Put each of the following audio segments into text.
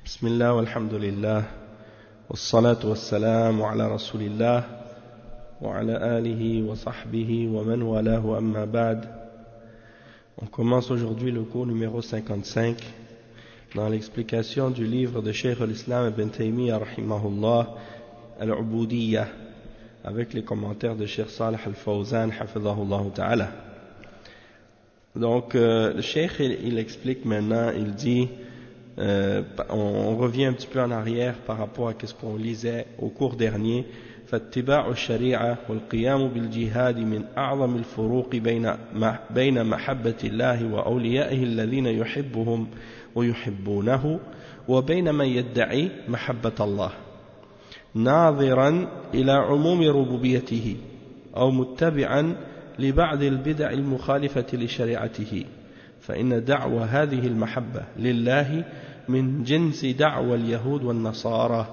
بسم الله والحمد لله والصلاة والسلام على رسول الله وعلى آله وصحبه ومن والاه أما بعد. On commence aujourd'hui le cours numéro 55 dans l'explication du livre de Cheikh al-Islam Ibn Taymiyyah rahimahullah al-Ubudiyya avec les commentaires de Cheikh Salih al-Fawzan hafidhahullah ta'ala. Donc le Cheikh il explique maintenant, il dit on revient un petit peu en arrière par rapport à ce qu'on lisait au cours dernier. فاتباع الشريعة والقيام بالجهاد من أعظم الفروق بين محبة الله وأوليائه الذين يحبهم ويحبونه وبين من يدعي محبة الله ناظرا إلى عموم ربوبيته أو متبعا لبعض البدع المخالفة لشريعته فإن دعوى هذه المحبة لله من جنس دعوى اليهود والنصارى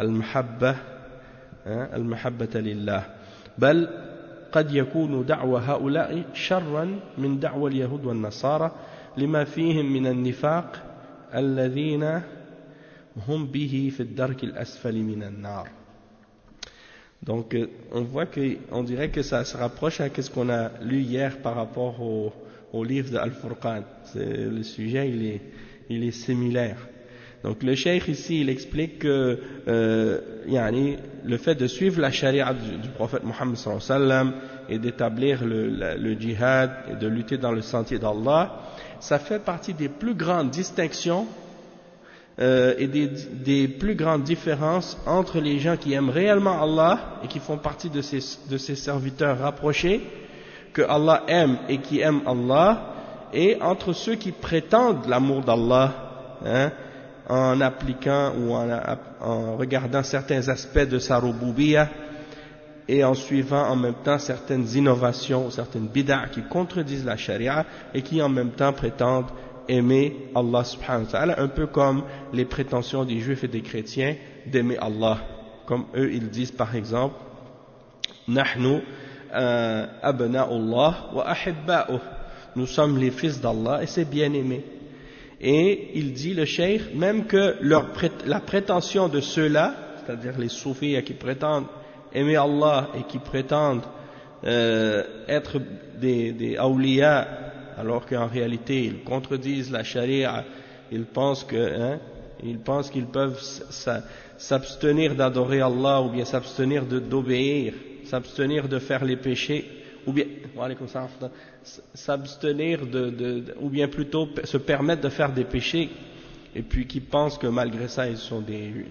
المحبة لله بل قد يكون دعوى هؤلاء شرا من دعوى اليهود والنصارى لما فيهم من النفاق الذين هم به في الدرك الأسفل من النار. Donc on voit qu'on dirait que ça se rapproche à ce qu'on a lu hier par rapport au livre de Al-Furqan. Le sujet il est similaire. Donc le cheikh ici il explique que le fait de suivre la charia du prophète Mohammed sallallahu alayhi wa sallam et d'établir le djihad et de lutter dans le sentier d'Allah, ça fait partie des plus grandes distinctions et des plus grandes différences entre les gens qui aiment réellement Allah et qui font partie de ses serviteurs rapprochés que Allah aime et qui aiment Allah, et entre ceux qui prétendent l'amour d'Allah en appliquant ou en regardant certains aspects de sa rububiyya et en suivant en même temps certaines innovations, certaines bid'a qui contredisent la charia et qui en même temps prétendent aimer Allah subhanahu wa ta'ala, un peu comme les prétentions des juifs et des chrétiens d'aimer Allah, comme eux ils disent par exemple nahnu abna'ullah wa ahibba'uh, nous sommes les fils d'Allah et c'est bien aimé. Et il dit le cheikh même que la prétention de ceux-là, c'est-à-dire les soufis qui prétendent aimer Allah et qui prétendent être des awliya alors qu'en réalité ils contredisent la charia, ils pensent qu'ils peuvent s'abstenir d'adorer Allah ou bien s'abstenir d'obéir, s'abstenir de faire les péchés ou bien s'abstenir ou bien plutôt se permettre de faire des péchés, et puis qui pensent que malgré ça ils sont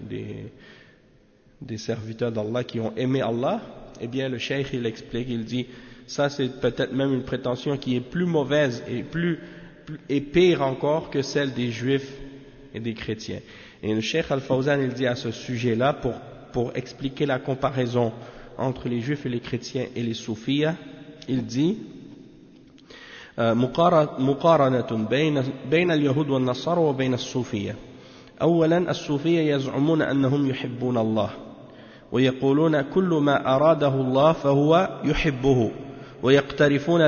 des serviteurs d'Allah qui ont aimé Allah. Eh bien le cheikh il explique, il dit ça c'est peut-être même une prétention qui est plus mauvaise et pire encore que celle des juifs et des chrétiens. Et le cheikh Al-Fawzan il dit à ce sujet là, pour expliquer la comparaison entre les juifs et les chrétiens et les soufis, il dit مقارنة بين اليهود والنصارى وبين الصوفية. أولا الصوفية يزعمون أنهم يحبون الله ويقولون كل ما أراده الله فهو يحبه ويقترفون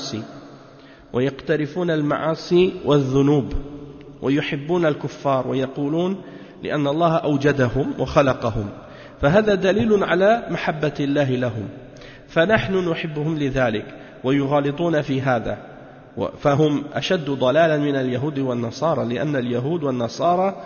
المعاصي والذنوب ويحبون الكفار ويقولون لأن الله أوجدهم وخلقهم فهذا دليل على محبة الله لهم فنحن نحبهم لذلك ويغالطون في هذا فهم أشد ضلالا من اليهود والنصارى لأن اليهود والنصارى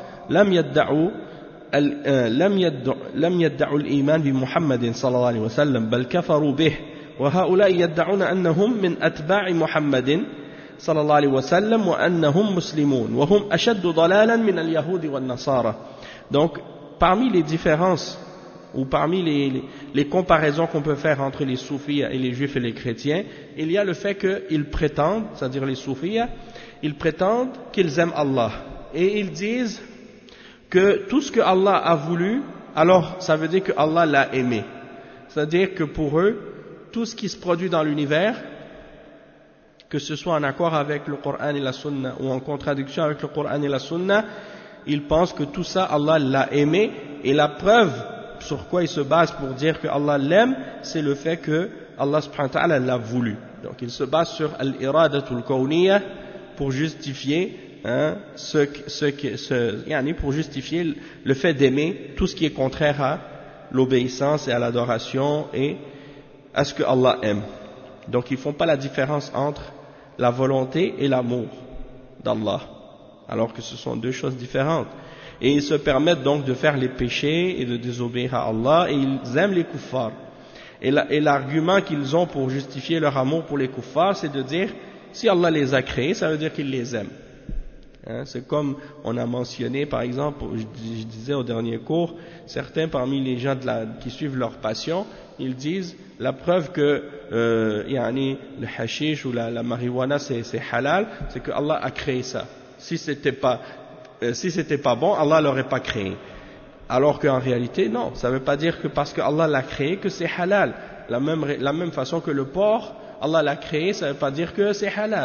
لم يدعوا الإيمان بمحمد صلى الله عليه وسلم بل كفروا به وهؤلاء يدعون أنهم من أتباع محمد صلى الله عليه وسلم وأنهم مسلمون وهم أشد ضلالا من اليهود والنصارى. Donc parmi les différences ou parmi les comparaisons qu'on peut faire entre les soufis et les juifs et les chrétiens, il y a le fait qu'ils prétendent, c'est-à-dire les soufis, ils prétendent qu'ils aiment Allah. Et ils disent que tout ce que Allah a voulu, alors ça veut dire que Allah l'a aimé. C'est-à-dire que pour eux, tout ce qui se produit dans l'univers, que ce soit en accord avec le Coran et la Sunna ou en contradiction avec le Coran et la Sunna, ils pensent que tout ça, Allah l'a aimé, et la preuve sur quoi ils se basent pour dire que Allah l'aime, c'est le fait que Allah subhanahu wa ta'ala l'a voulu. Donc ils se basent sur al-iradatul kawniyya pour justifier pour justifier le fait d'aimer tout ce qui est contraire à l'obéissance et à l'adoration et à ce que Allah aime. Donc ils ne font pas la différence entre la volonté et l'amour d'Allah, alors que ce sont deux choses différentes. Et ils se permettent donc de faire les péchés et de désobéir à Allah, et ils aiment les kuffars. Et l'argument qu'ils ont pour justifier leur amour pour les kuffars, c'est de dire, si Allah les a créés, ça veut dire qu'il les aime. C'est comme on a mentionné, par exemple, je disais au dernier cours, certains parmi les gens qui suivent leur passion, ils disent la preuve que le hashish ou la marijuana c'est halal, c'est que Allah a créé ça. Si c'était pas bon, Allah l'aurait pas créé. Alors qu'en réalité, non, ça ne veut pas dire que parce que Allah l'a créé que c'est halal. La même façon que le porc, Allah l'a créé, ça ne veut pas dire que c'est halal.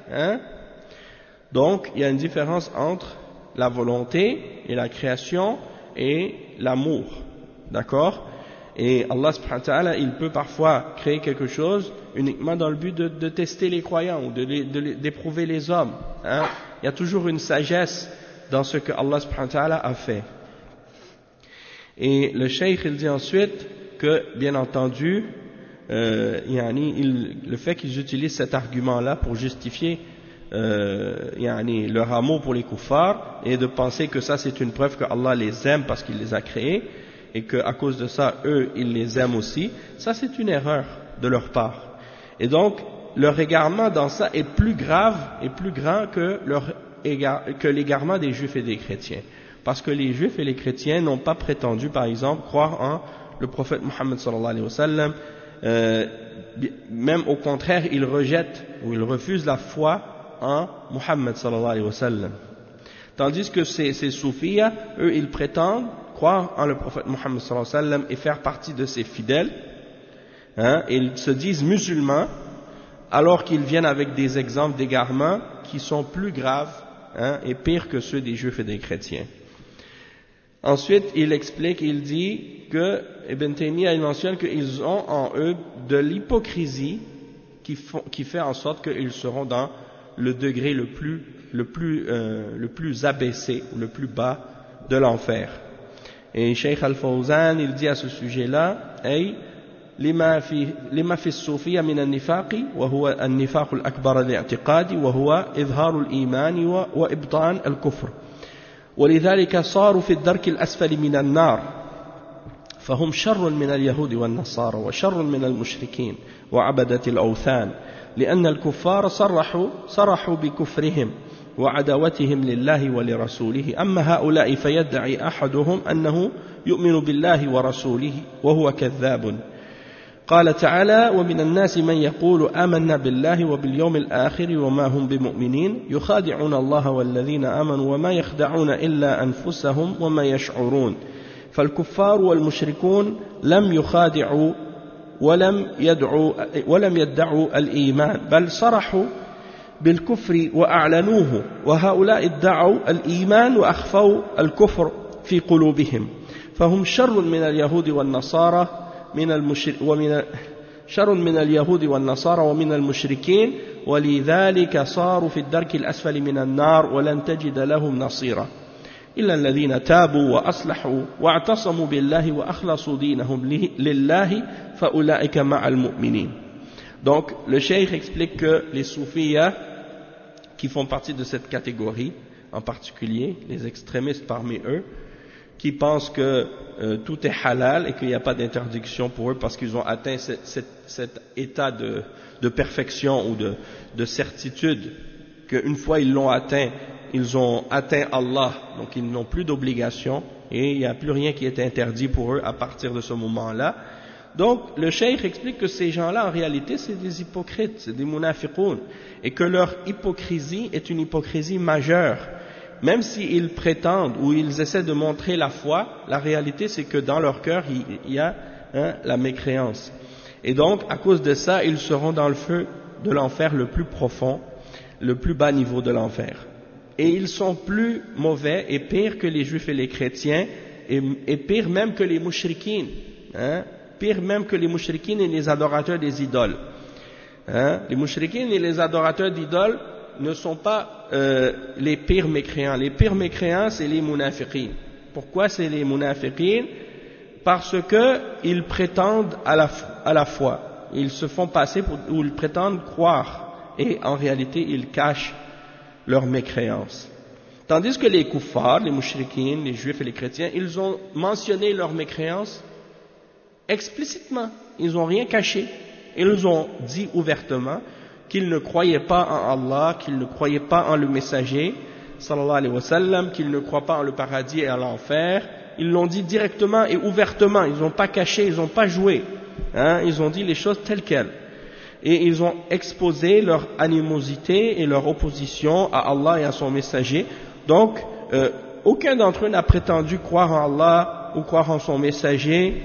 Donc, il y a une différence entre la volonté et la création et l'amour. D'accord? Et Allah subhanahu wa ta'ala, il peut parfois créer quelque chose uniquement dans le but de tester les croyants ou d'éprouver les hommes. Il y a toujours une sagesse dans ce que Allah subhanahu wa ta'ala a fait. Et le cheikh, il dit ensuite que, bien entendu, le fait qu'ils utilisent cet argument-là pour justifier leur amour pour les kuffars et de penser que ça c'est une preuve que Allah les aime parce qu'il les a créés et qu'à cause de ça, eux, ils les aiment aussi, ça c'est une erreur de leur part. Et donc, leur égarement dans ça est plus grave et plus grand que l'égarement des juifs et des chrétiens. Parce que les juifs et les chrétiens n'ont pas prétendu, par exemple, croire en le prophète Mohammed sallallahu alayhi wa sallam. Même au contraire, ils rejettent ou ils refusent la foi en Muhammad sallallahu alayhi wa sallam. Tandis que ces soufis, eux, ils prétendent croire en le prophète Mohammed sallallahu alayhi wa sallam et faire partie de ses fidèles, et ils se disent musulmans, alors qu'ils viennent avec des exemples d'égarement qui sont plus graves et pires que ceux des juifs et des chrétiens. Ensuite, il explique, il dit que Ibn Taymiyyah, il mentionne qu'ils ont en eux de l'hypocrisie qui fait en sorte qu'ils seront dans le degré le plus abaissé ou le plus bas de l'enfer. Et Cheikh Al-Fawzan, il dit à ce sujet-là, لما في الصوفية من النفاق وهو النفاق الأكبر الاعتقادي وهو إظهار الإيمان وإبطان الكفر ولذلك صاروا في الدرك الأسفل من النار فهم شر من اليهود والنصارى وشر من المشركين وعبدة الأوثان لأن الكفار صرحوا بكفرهم وعداوتهم لله ولرسوله أما هؤلاء فيدعي أحدهم أنه يؤمن بالله ورسوله وهو كذاب قال تعالى ومن الناس من يقول آمنا بالله وباليوم الآخر وما هم بمؤمنين يخادعون الله والذين آمنوا وما يخدعون إلا أنفسهم وما يشعرون فالكفار والمشركون لم يخادعوا ولم يدعوا الإيمان بل صرحوا بالكفر وأعلنوه وهؤلاء ادعوا الإيمان وأخفوا الكفر في قلوبهم فهم شر من اليهود والنصارى شر من اليهود والنصارى ومن المشركين ولذلك صاروا في الدرك الأسفل من النار ولن تجد لهم نصيرا إلا الذين تابوا وأصلحوا واعتصموا بالله وأخلصوا دينهم لله فأولئك مع المؤمنين. Donc le cheikh explique que les soufis qui font partie de cette catégorie en particulier, les extrémistes parmi eux, qui pensent que tout est halal et qu'il n'y a pas d'interdiction pour eux parce qu'ils ont atteint cet état de perfection ou de certitude qu'une fois ils l'ont atteint, ils ont atteint Allah, donc ils n'ont plus d'obligation et il n'y a plus rien qui est interdit pour eux à partir de ce moment-là. Donc le cheikh explique que ces gens-là en réalité c'est des hypocrites, c'est des munafiqoun et que leur hypocrisie est une hypocrisie majeure. Même s'ils prétendent ou ils essaient de montrer la foi, la réalité c'est que dans leur cœur il y a la mécréance. Et donc à cause de ça, ils seront dans le feu de l'enfer le plus profond, le plus bas niveau de l'enfer. Et ils sont plus mauvais et pires que les juifs et les chrétiens et pires même que les mushrikines, pire même que les mushrikines et les adorateurs des idoles. Les mushrikines et les adorateurs d'idoles ne sont pas les pires mécréants. Les pires mécréants, c'est les munafiqin. Pourquoi c'est les munafiqin? Parce que ils prétendent à la foi. Ils se font passer ou ils prétendent croire. Et en réalité, ils cachent leur mécréance. Tandis que les kuffars, les mushrikines, les juifs et les chrétiens, ils ont mentionné leur mécréance explicitement. Ils n'ont rien caché. Ils ont dit ouvertement qu'ils ne croyaient pas en Allah, qu'ils ne croyaient pas en le messager, sallallahu alayhi wa sallam, qu'ils ne croient pas en le paradis et en l'enfer. Ils l'ont dit directement et ouvertement. Ils n'ont pas caché, ils n'ont pas joué. Ils ont dit les choses telles quelles. Et ils ont exposé leur animosité et leur opposition à Allah et à son messager. Donc, aucun d'entre eux n'a prétendu croire en Allah ou croire en son messager,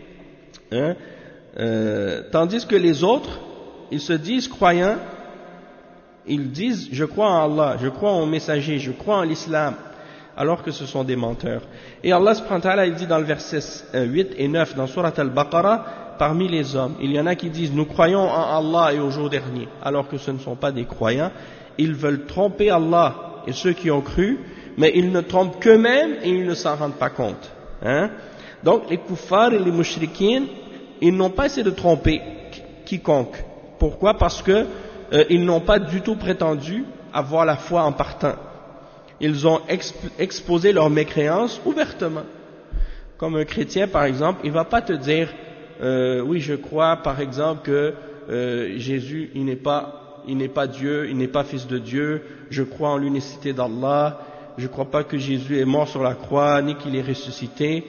tandis que les autres, ils se disent croyants, ils disent je crois en Allah, je crois en messager, je crois en l'islam, alors que ce sont des menteurs. Et Allah subhanahu wa ta'ala, il dit dans le verset 8 et 9 dans Surat Al-Baqarah, parmi les hommes, il y en a qui disent nous croyons en Allah et au jour dernier, alors que ce ne sont pas des croyants. Ils veulent tromper Allah et ceux qui ont cru, mais ils ne trompent qu'eux-mêmes et ils ne s'en rendent pas compte. Donc les kuffars et les mushrikines, ils n'ont pas essayé de tromper quiconque. Pourquoi? Parce que ils n'ont pas du tout prétendu avoir la foi en partant. Ils ont exposé leur mécréance ouvertement. Comme un chrétien, par exemple, il ne va pas te dire oui, je crois, par exemple, que Jésus, il n'est pas Dieu, il n'est pas fils de Dieu, je crois en l'unicité d'Allah, je ne crois pas que Jésus est mort sur la croix, ni qu'il est ressuscité,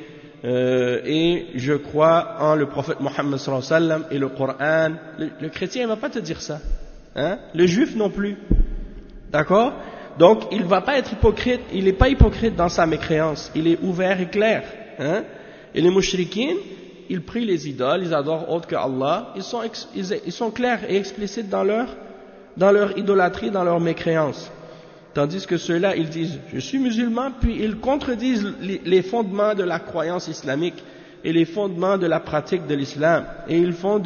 et je crois en le prophète Mohammed sallallahu alayhi wa sallam et le Coran. Le chrétien ne va pas te dire ça. Le juif non plus. D'accord? Donc, il ne va pas être hypocrite, il n'est pas hypocrite dans sa mécréance, il est ouvert et clair. Et les mushrikines, ils prient les idoles, ils adorent autre que Allah, ils sont clairs et explicites dans leur idolâtrie, dans leur mécréance. Tandis que ceux-là, ils disent je suis musulman, puis ils contredisent les fondements de la croyance islamique et les fondements de la pratique de l'islam, et ils font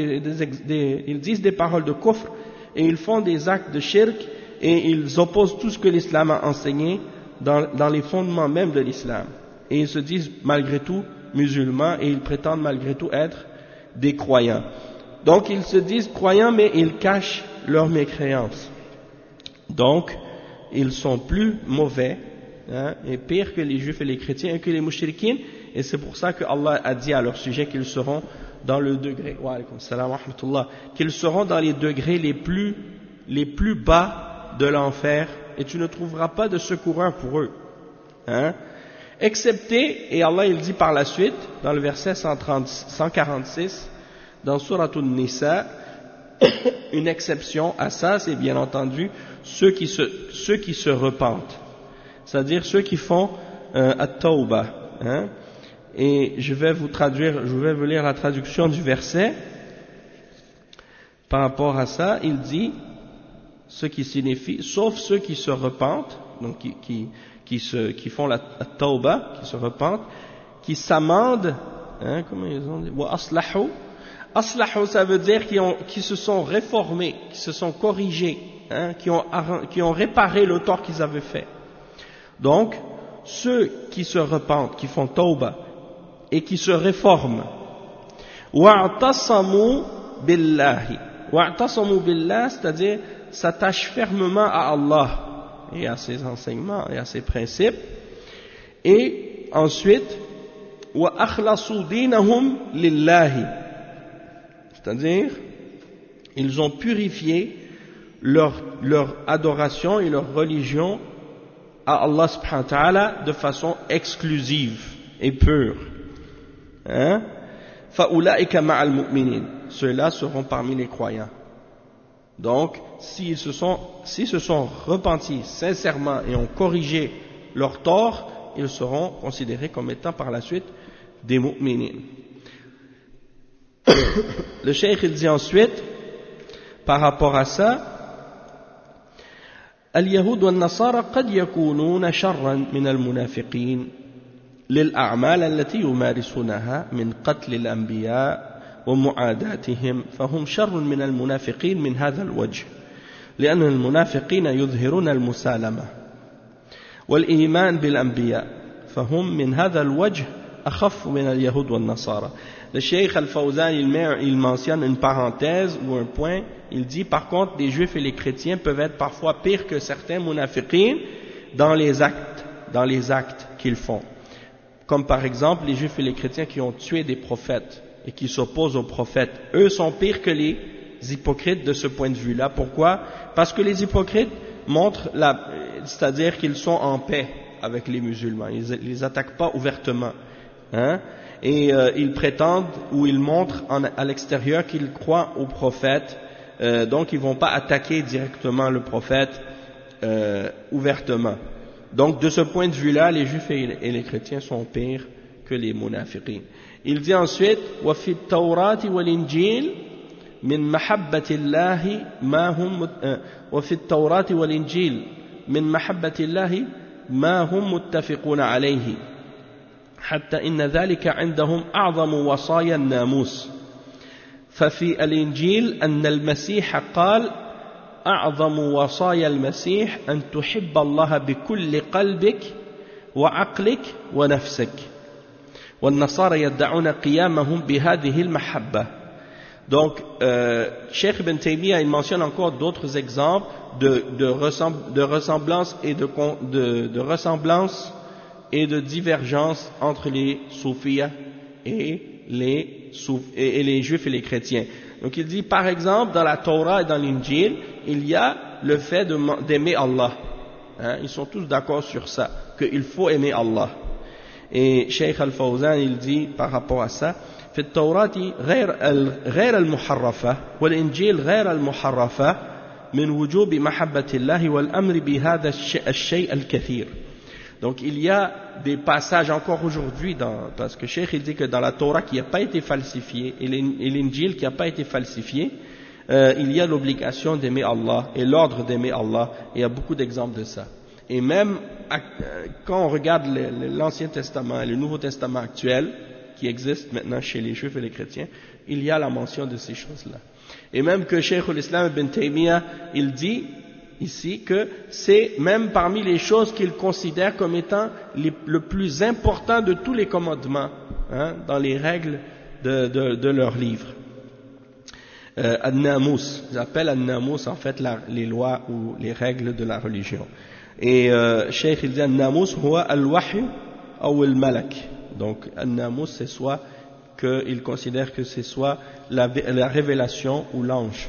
ils disent des paroles de kufr, et ils font des actes de shirk, et ils opposent tout ce que l'islam a enseigné dans les fondements même de l'islam. Et ils se disent malgré tout musulmans, et ils prétendent malgré tout être des croyants. Donc ils se disent croyants, mais ils cachent leur mécréance. Donc ils sont plus mauvais et pires que les juifs et les chrétiens et que les mushrikines, et c'est pour ça que Allah a dit à leur sujet qu'ils seront dans le degré qu'ils seront dans les degrés les plus bas de l'enfer, et tu ne trouveras pas de secoureur pour eux, excepté, et Allah il dit par la suite dans le verset 146 dans Surat An-Nisa, une exception à ça, c'est bien entendu ceux qui se repentent, c'est-à-dire ceux qui font at-tawbah. Et je vais vous lire la traduction du verset. Par rapport à ça, il dit ce qui signifie sauf ceux qui se repentent, donc qui font la tawbah, qui se repentent, qui s'amendent, comment ils ont dit, wa aslahu. Aslahu, ça veut dire qui se sont réformés, qui se sont corrigés, qui ont réparé le tort qu'ils avaient fait. Donc, ceux qui se repentent, qui font tawbah et qui se réforment, wa'tasamu billahi. Wa'tasamu billah, c'est-à-dire s'attachent fermement à Allah et à ses enseignements et à ses principes. Et ensuite, wa akhlasu dinahum lillahi, c'est-à-dire ils ont purifié leur adoration et leur religion à Allah subhanahu wa ta'ala de façon exclusive et pure. Fa'ulaika ma'al mu'minin, ceux-là seront parmi les croyants. Donc, s'ils se sont repentis sincèrement et ont corrigé leur tort, ils seront considérés comme étant par la suite des mu'minin. Le cheikh il dit ensuite, par rapport à ça, اليهود والنصارى قد يكونون شرا من المنافقين للأعمال التي يمارسونها من قتل الأنبياء ومعاداتهم فهم شر من المنافقين من هذا الوجه. لأن المنافقين يظهرون المسالمة والإيمان بالأنبياء فهم من هذا الوجه أخف من اليهود والنصارى. Le Cheikh Al-Fawzan, il mentionne une parenthèse ou un point. Il dit par contre, les juifs et les chrétiens peuvent être parfois pires que certains munafiqin dans les actes qu'ils font. Comme par exemple, les juifs et les chrétiens qui ont tué des prophètes et qui s'opposent aux prophètes. Eux sont pires que les hypocrites de ce point de vue-là. Pourquoi? Parce que les hypocrites montrent c'est-à-dire qu'ils sont en paix avec les musulmans. Ils ne les attaquent pas ouvertement. Hein? Et ils prétendent ou ils montrent à l'extérieur qu'ils croient au prophète, donc ils ne vont pas attaquer directement le prophète ouvertement. Donc de ce point de vue-là, les juifs et les chrétiens sont pires que les munafiqin. Il dit ensuite وفي التوراة والإنجيل من محبة الله ما هم وفي التوراة والإنجيل من محبة الله ما هم متفقون عليه حتى إن ذلك عندهم أعظم وصايا الناموس ففي الإنجيل أن المسيح قال أعظم وصايا المسيح أن تحب الله بكل قلبك وعقلك ونفسك والنصارى يدعون قيامهم بهذه المحبة. Donc, Cheikh Ibn Taymiyyah, il mentionne encore d'autres exemples de ressemblance et de ressemblance et de divergence entre les soufis et les juifs et les chrétiens. Donc il dit par exemple dans la Torah et dans l'Injil, il y a le fait d'aimer Allah. Hein, ils sont tous d'accord sur ça, qu'il faut aimer Allah. Et Cheikh Al-Fawzan il dit par rapport à ça, في التوراة غير المحرفة والإنجيل غير المحرفة من وجوب محبة الله والأمر بهذا الشيء الكثير. Donc il y a des passages encore aujourd'hui, parce que Cheikh il dit que dans la Torah qui n'a pas été falsifiée et l'Injil qui n'a pas été falsifié, il y a l'obligation d'aimer Allah et l'ordre d'aimer Allah, et il y a beaucoup d'exemples de ça. Et même quand on regarde l'Ancien Testament et le Nouveau Testament actuel qui existe maintenant chez les Juifs et les chrétiens, il y a la mention de ces choses-là. Et même que Cheikh al-Islam ibn Taymiyyah, il dit ici que c'est même parmi les choses qu'il considère comme étant le plus important de tous les commandements, hein, dans les règles de leur livre. An-Namus, ils appellent An-Namus en fait les lois ou les règles de la religion. Et Cheikh il dit An-Namus huwa al-wahy ou al-malak. Donc An-Namus c'est soit qu'il considère que c'est soit la révélation ou l'ange,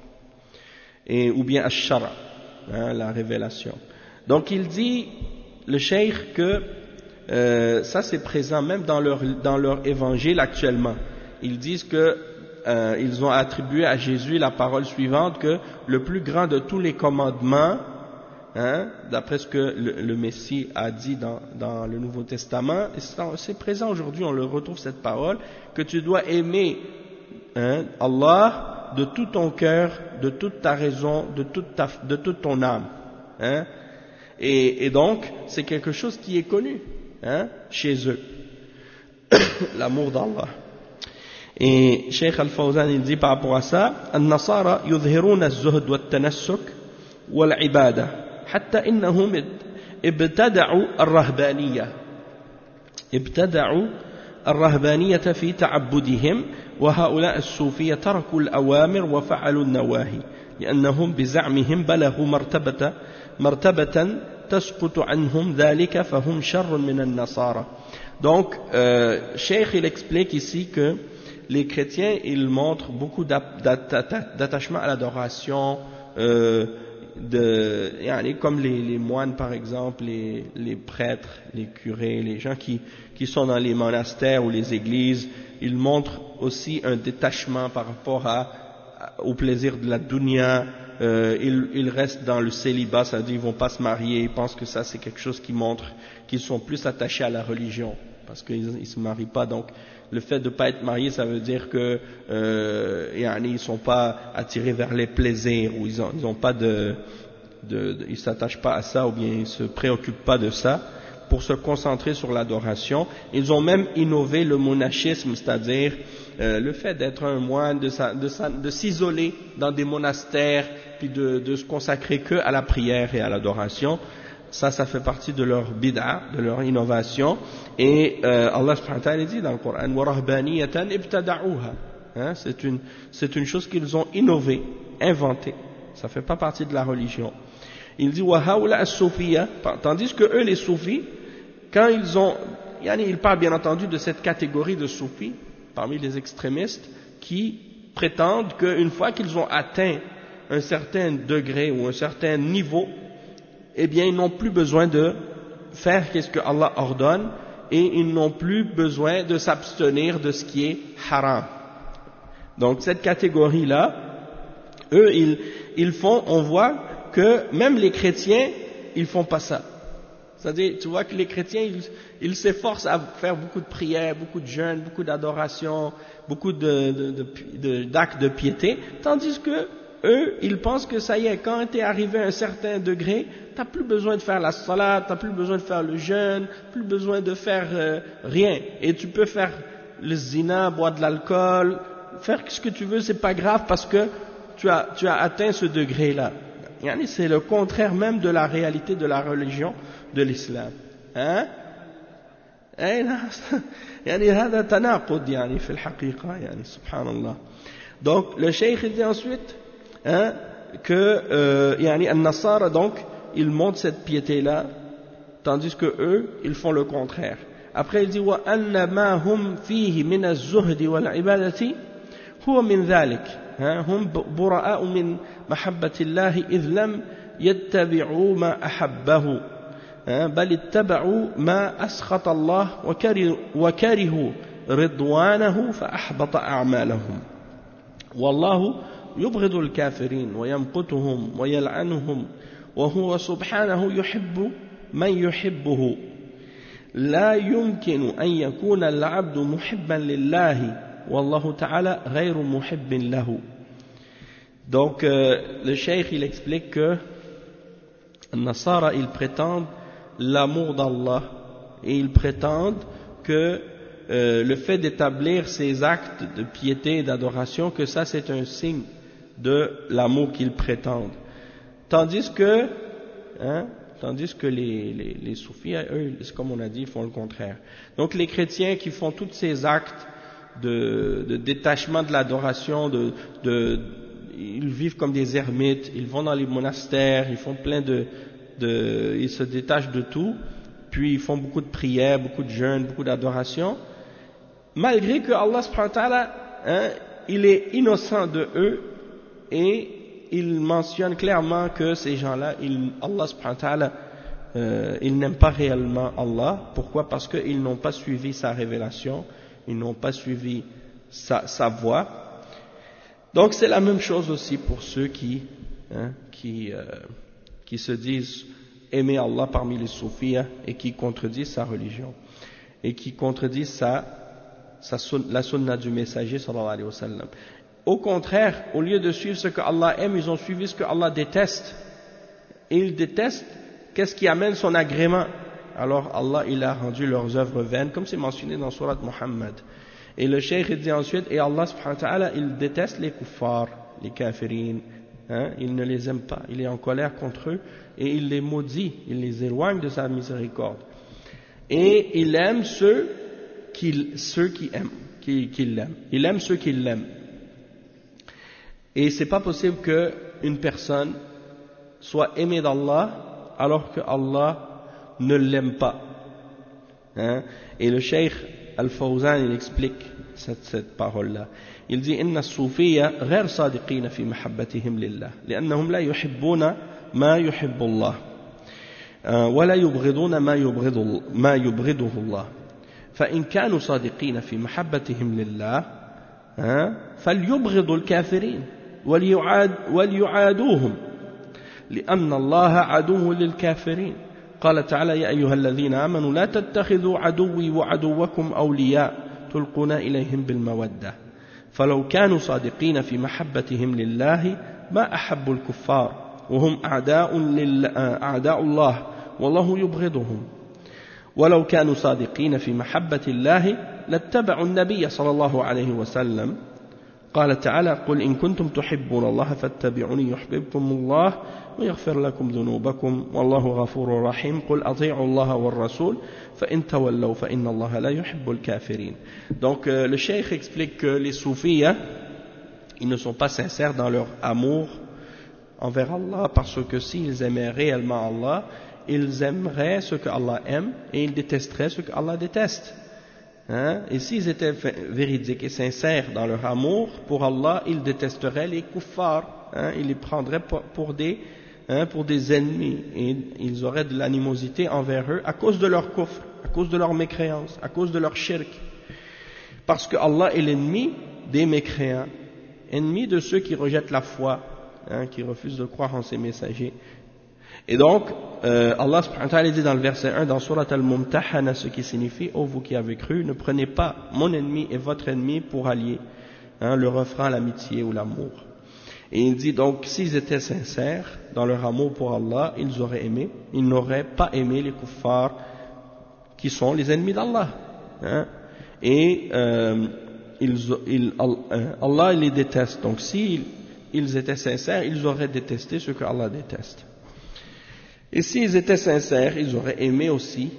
ou bien Ash-Shara, hein, la révélation. Donc il dit, le Cheikh, que ça c'est présent même dans leur évangile actuellement. Ils disent que ils ont attribué à Jésus la parole suivante, que le plus grand de tous les commandements, hein, d'après ce que le Messie a dit dans le Nouveau Testament, c'est présent aujourd'hui, on le retrouve cette parole, que tu dois aimer, hein, Allah de tout ton cœur, de toute ta raison, de toute ton âme, hein, et donc c'est quelque chose qui est connu, hein, chez eux, l'amour d'Allah. Et Cheikh Al-Fawzan il dit par rapport à ça, An-Nasara yudhiruna az-zuhd wat-tanassuk wal-ibada hatta innahum ibtada'u ar-rahbaniyya fi ta'abbudihim wa ha'ula as-sufiyya taraku al-awamir wa fa'alu an-nawahi li'annahum biz'amihim balaghu martabatan tasqutu anhum dhalika fahum sharrun min an-nasara. Donc Cheikh il explique ici que les chrétiens, ils montrent beaucoup d'attachement à l'adoration, comme les moines par exemple, les prêtres, les curés, les gens qui sont dans les monastères ou les églises, ils montrent aussi un détachement par rapport au plaisir de la dunya. Ils restent dans le célibat, ça veut dire qu'ils ne vont pas se marier, ils pensent que ça c'est quelque chose qui montre qu'ils sont plus attachés à la religion, parce qu'ils ne se marient pas. Donc le fait de ne pas être marié, ça veut dire que ils ne sont pas attirés vers les plaisirs, ou ils ont pas ils s'attachent pas à ça, ou bien ils se préoccupent pas de ça. pour se concentrer sur l'adoration. Ils ont même innové le monachisme, c'est-à-dire le fait d'être un moine, de s'isoler dans des monastères, puis de se consacrer que à la prière et à l'adoration. Ça fait partie de leur bid'a, de leur innovation. Et Allah subhanahu wa ta'ala dit dans le Coran, وَرَهْبَانِيَّةً إِبْتَدَعُوهَا. C'est une chose qu'ils ont innové, inventée. Ça fait pas partie de la religion. Il dit وَهَوْلَا الصُّوفِيَّةِ, tandis que eux, les soufis, quand ils parlent bien entendu de cette catégorie de soufis, parmi les extrémistes, qui prétendent qu'une fois qu'ils ont atteint un certain degré ou un certain niveau, eh bien, ils n'ont plus besoin de faire ce que Allah ordonne et ils n'ont plus besoin de s'abstenir de ce qui est haram. Donc, cette catégorie-là, eux, ils font, on voit que même les chrétiens, ils font pas ça. C'est-à-dire, tu vois que les chrétiens, ils s'efforcent à faire beaucoup de prières, beaucoup de jeûnes, beaucoup d'adoration, beaucoup d'actes de piété, tandis que eux, ils pensent que ça y est, quand tu es arrivé à un certain degré, tu n'as plus besoin de faire la salat, tu n'as plus besoin de faire le jeûne, plus besoin de faire rien. Et tu peux faire le zina, boire de l'alcool, faire ce que tu veux, c'est pas grave parce que tu as atteint ce degré-là. C'est le contraire même de la réalité de la religion de l'islam. Hein? هذا تناقض في الحقيقة سبحان الله. Donc le cheikh dit ensuite que An-Nasara, donc ils montrent cette piété là tandis que eux ils font le contraire. Après il dit وأن ما هم فيه من الزهد والعبادة هو من ذلك هم براء من محبة الله إذ لم يتبعوا ما أحبه بل اتبعوا ما أسخط الله وكرهوا رضوانه فأحبط أعمالهم والله يبغض الكافرين ويمقتهم ويلعنهم وهو سبحانه يحب من يحبه لا يمكن أن يكون العبد محبا لله والله تعالى غير محب له. Donc le cheikh il explique que les Nasara ils prétendent l'amour d'Allah et ils prétendent que le fait d'établir ces actes de piété et d'adoration, que ça c'est un signe de l'amour qu'ils prétendent. Tandis que les soufis, eux, comme on a dit, font le contraire. Donc les chrétiens qui font tous ces actes de détachement de l'adoration, ils vivent comme des ermites, ils vont dans les monastères, ils font ils se détachent de tout, puis ils font beaucoup de prières, beaucoup de jeûnes, beaucoup d'adoration, malgré que Allah subhanahu wa ta'ala, il est innocent de eux et il mentionne clairement que ces gens-là, Allah subhanahu wa ta'ala, ils n'aiment pas réellement Allah. Pourquoi? Parce qu'ils n'ont pas suivi sa révélation, ils n'ont pas suivi sa voie. Donc c'est la même chose aussi pour ceux qui se disent aimer Allah parmi les soufis et qui contredisent sa religion et qui contredisent la sunna du messager sallallahu alayhi wa sallam. Au contraire, au lieu de suivre ce que Allah aime, ils ont suivi ce que Allah déteste. Et ils détestent qu'est-ce qui amène son agrément. Alors Allah il a rendu leurs œuvres vaines, comme c'est mentionné dans Surat Muhammad. Et le cheikh dit ensuite, et Allah subhanahu wa ta'ala, il déteste les kuffars, les kafirines, il ne les aime pas, il est en colère contre eux, et il les maudit, il les éloigne de sa miséricorde. Et il aime ceux qui l'aiment, il aime ceux qui l'aiment. Et c'est pas possible qu'une personne soit aimée d'Allah alors que Allah ne l'aime pas. Et le cheikh Al-Fawzan il explique cette parole-là. Il dit إن الصوفية غير صادقين في محبتهم لله لأنهم لا يحبون ما يحب الله ولا يبغضون ما يبغضه الله فإن كانوا صادقين في محبتهم لله فليبغضوا الكافرين وليعادوهم لأن الله عدو للكافرين قال تعالى يا أيها الذين آمنوا لا تتخذوا عدوي وعدوكم أولياء تلقون إليهم بالمودة فلو كانوا صادقين في محبتهم لله ما أحبوا الكفار وهم أعداء الله والله يبغضهم ولو كانوا صادقين في محبة الله لاتبعوا النبي صلى الله عليه وسلم قال تعالى قل إن كنتم تحبون الله فاتبعوني يحببكم الله ويغفر لكم ذنوبكم والله غفور رحيم قل أطيعوا الله والرسول فإن تولوا فإن الله لا يحب الكافرين. Donc le cheikh explique que les soufis ils ne sont pas sincères dans leur amour envers Allah, parce que s'ils aimaient réellement Allah, ils aimeraient ce que Allah aime et ils détesteraient ce que Allah déteste. Et s'ils étaient véridiques et sincères dans leur amour pour Allah, ils détesteraient les kuffars, ils les prendraient pour des ennemis, et ils auraient de l'animosité envers eux à cause de leur kufr, à cause de leur mécréance, à cause de leur shirk. Parce que Allah est l'ennemi des mécréants, ennemi de ceux qui rejettent la foi, qui refusent de croire en ses messagers. Et donc, Allah subhanahu wa ta'ala dit dans le verset 1 dans Surat Al-Mumtahana, ce qui signifie: ô vous qui avez cru, ne prenez pas mon ennemi et votre ennemi pour alliés, leur offrant l'amitié ou l'amour. Et il dit donc, s'ils étaient sincères dans leur amour pour Allah, ils auraient aimé, ils n'auraient pas aimé les kuffars qui sont les ennemis d'Allah. Et Allah les déteste. Donc s'ils étaient sincères, ils auraient détesté ce que Allah déteste. Et s'ils étaient sincères, ils auraient aimé aussi,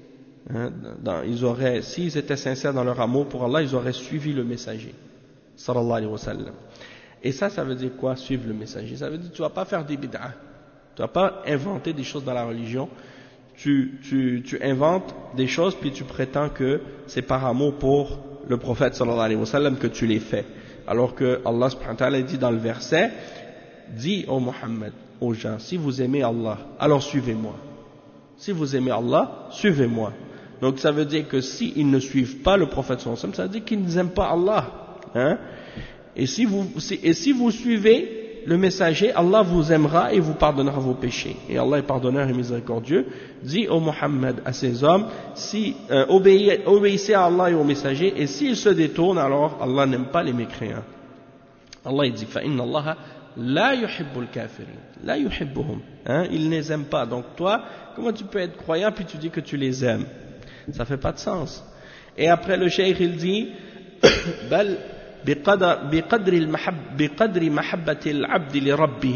s'ils étaient sincères dans leur amour pour Allah, ils auraient suivi le messager, sallallahu alayhi wa sallam. Et ça veut dire quoi, suivre le messager? Ça veut dire que tu ne vas pas faire des bid'ah, tu ne vas pas inventer des choses dans la religion, tu inventes des choses puis tu prétends que c'est par amour pour le prophète sallallahu alayhi wa sallam que tu les fais. Alors que Allah subhanahu wa ta'ala dit dans le verset, dis ô Muhammad aux gens, si vous aimez Allah, alors suivez-moi. Si vous aimez Allah, suivez-moi. Donc ça veut dire que s'ils ne suivent pas le prophète sallallahu alayhi wa sallam, ça veut dire qu'ils n'aiment pas Allah. Et si vous suivez le messager, Allah vous aimera et vous pardonnera vos péchés. Et Allah est pardonneur et miséricordieux. Dit au Muhammad, à ces hommes, obéissez à Allah et au messager, et s'ils se détournent, alors Allah n'aime pas les mécréants. Allah il dit, فَإِنَّ اللَّهَ لَا يُحِبُّ الْكَافِرِينَ لَا يُحِبُّهُم. Il ne les aime pas. Donc toi, comment tu peux être croyant puis tu dis que tu les aimes? Ça fait pas de sens. Et après le cheikh il dit, بل بقدر محبة العبد لربه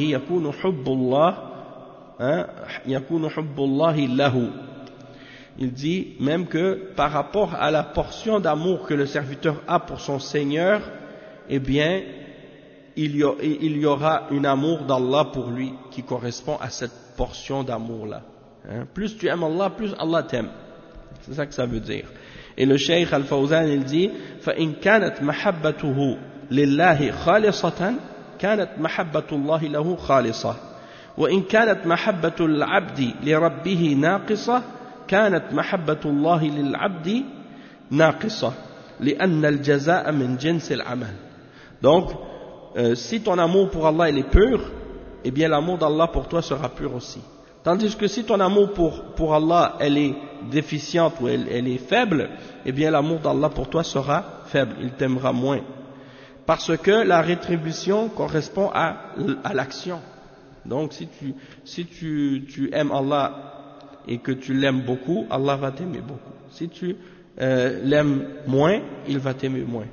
يكون حب الله له. Il dit même que par rapport à la portion d'amour que le serviteur a pour son Seigneur, eh bien il y aura un amour d'Allah pour lui qui correspond à cette portion d'amour-là. Plus tu aimes Allah, plus Allah t'aime. C'est ça que ça veut dire. Et le Cheikh Al-Fawzan il dit فَإِنْ كَانَتْ مَحَبَّتُهُ لِلَّهِ خَالِصَةً كَانَتْ مَحَبَّةُ اللَّهِ لَهُ خَالِصَةً وَإِنْ كَانَتْ مَحَبَّةُ الْعَبْدِ لِرَبِّهِ نَاقِصَةً كَانَتْ مَحَبَّةُ اللَّهِ لِلْعَبْدِ نَاقِصَةً لِأَنَّ الْجَزَاءَ مِنْ جِنْسِ الْعَمَلِ. Donc si ton amour pour Allah il est pur, eh bien l'amour d'Allah pour toi sera pur aussi. Tandis que si ton amour pour Allah elle est déficiente ou elle est faible, eh bien l'amour d'Allah pour toi sera faible, il t'aimera moins. Parce que la rétribution correspond à l'action. Donc si tu aimes Allah et que tu l'aimes beaucoup, Allah va t'aimer beaucoup. Si tu l'aimes moins, il va t'aimer moins.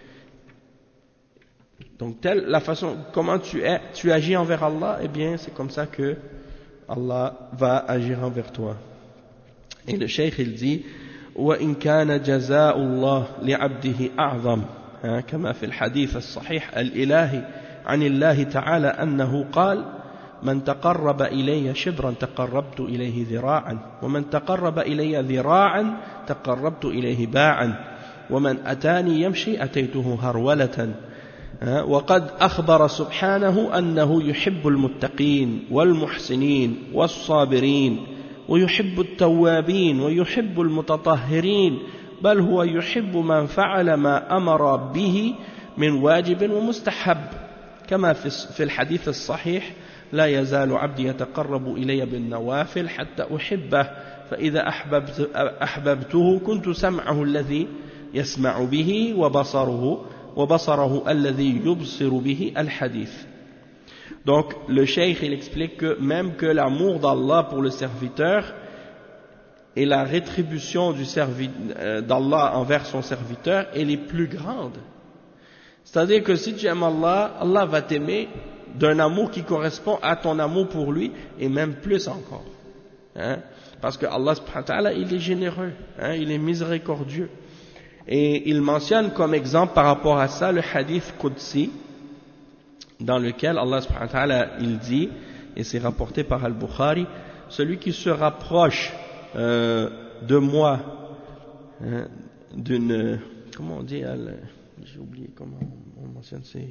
Donc telle la façon comment tu agis envers Allah, eh bien c'est comme ça que Allah va agir envers toi. Et le cheikh il dit وَإِنْ كَانَ جَزَاءُ اللَّهِ لِعَبْدِهِ أَعْظَمُ كما في الحديث الصحيح الإلهي عن الله تعالى أنه قال من تقرب إلي شبرا تقربت إليه ذراعا ومن تقرب إلي ذراعا تقربت إليه باعا ومن أتاني يمشي أتيته هرولة. وقد أخبر سبحانه أنه يحب المتقين والمحسنين والصابرين ويحب التوابين ويحب المتطهرين بل هو يحب من فعل ما أمر به من واجب ومستحب كما في الحديث الصحيح لا يزال عبدي يتقرب إلي بالنوافل حتى أحبه فإذا أحببته كنت سمعه الذي يسمع به وبصره الذي يبصر به الحديث. Donc le cheikh il explique que même que l'amour d'Allah pour le serviteur et la rétribution d'Allah envers son serviteur, elle est plus grande. C'est-à-dire que si tu aimes Allah, Allah va t'aimer d'un amour qui correspond à ton amour pour lui, et même plus encore. Hein? Parce que Allah subhanahu wa ta'ala, il est généreux, hein? Il est miséricordieux. Et il mentionne comme exemple par rapport à ça le hadith Qudsi, dans lequel Allah subhanahu wa ta'ala, il dit, et c'est rapporté par Al-Bukhari, celui qui se rapproche de moi, hein, d'une, comment on dit, j'ai oublié comment on mentionne c'est.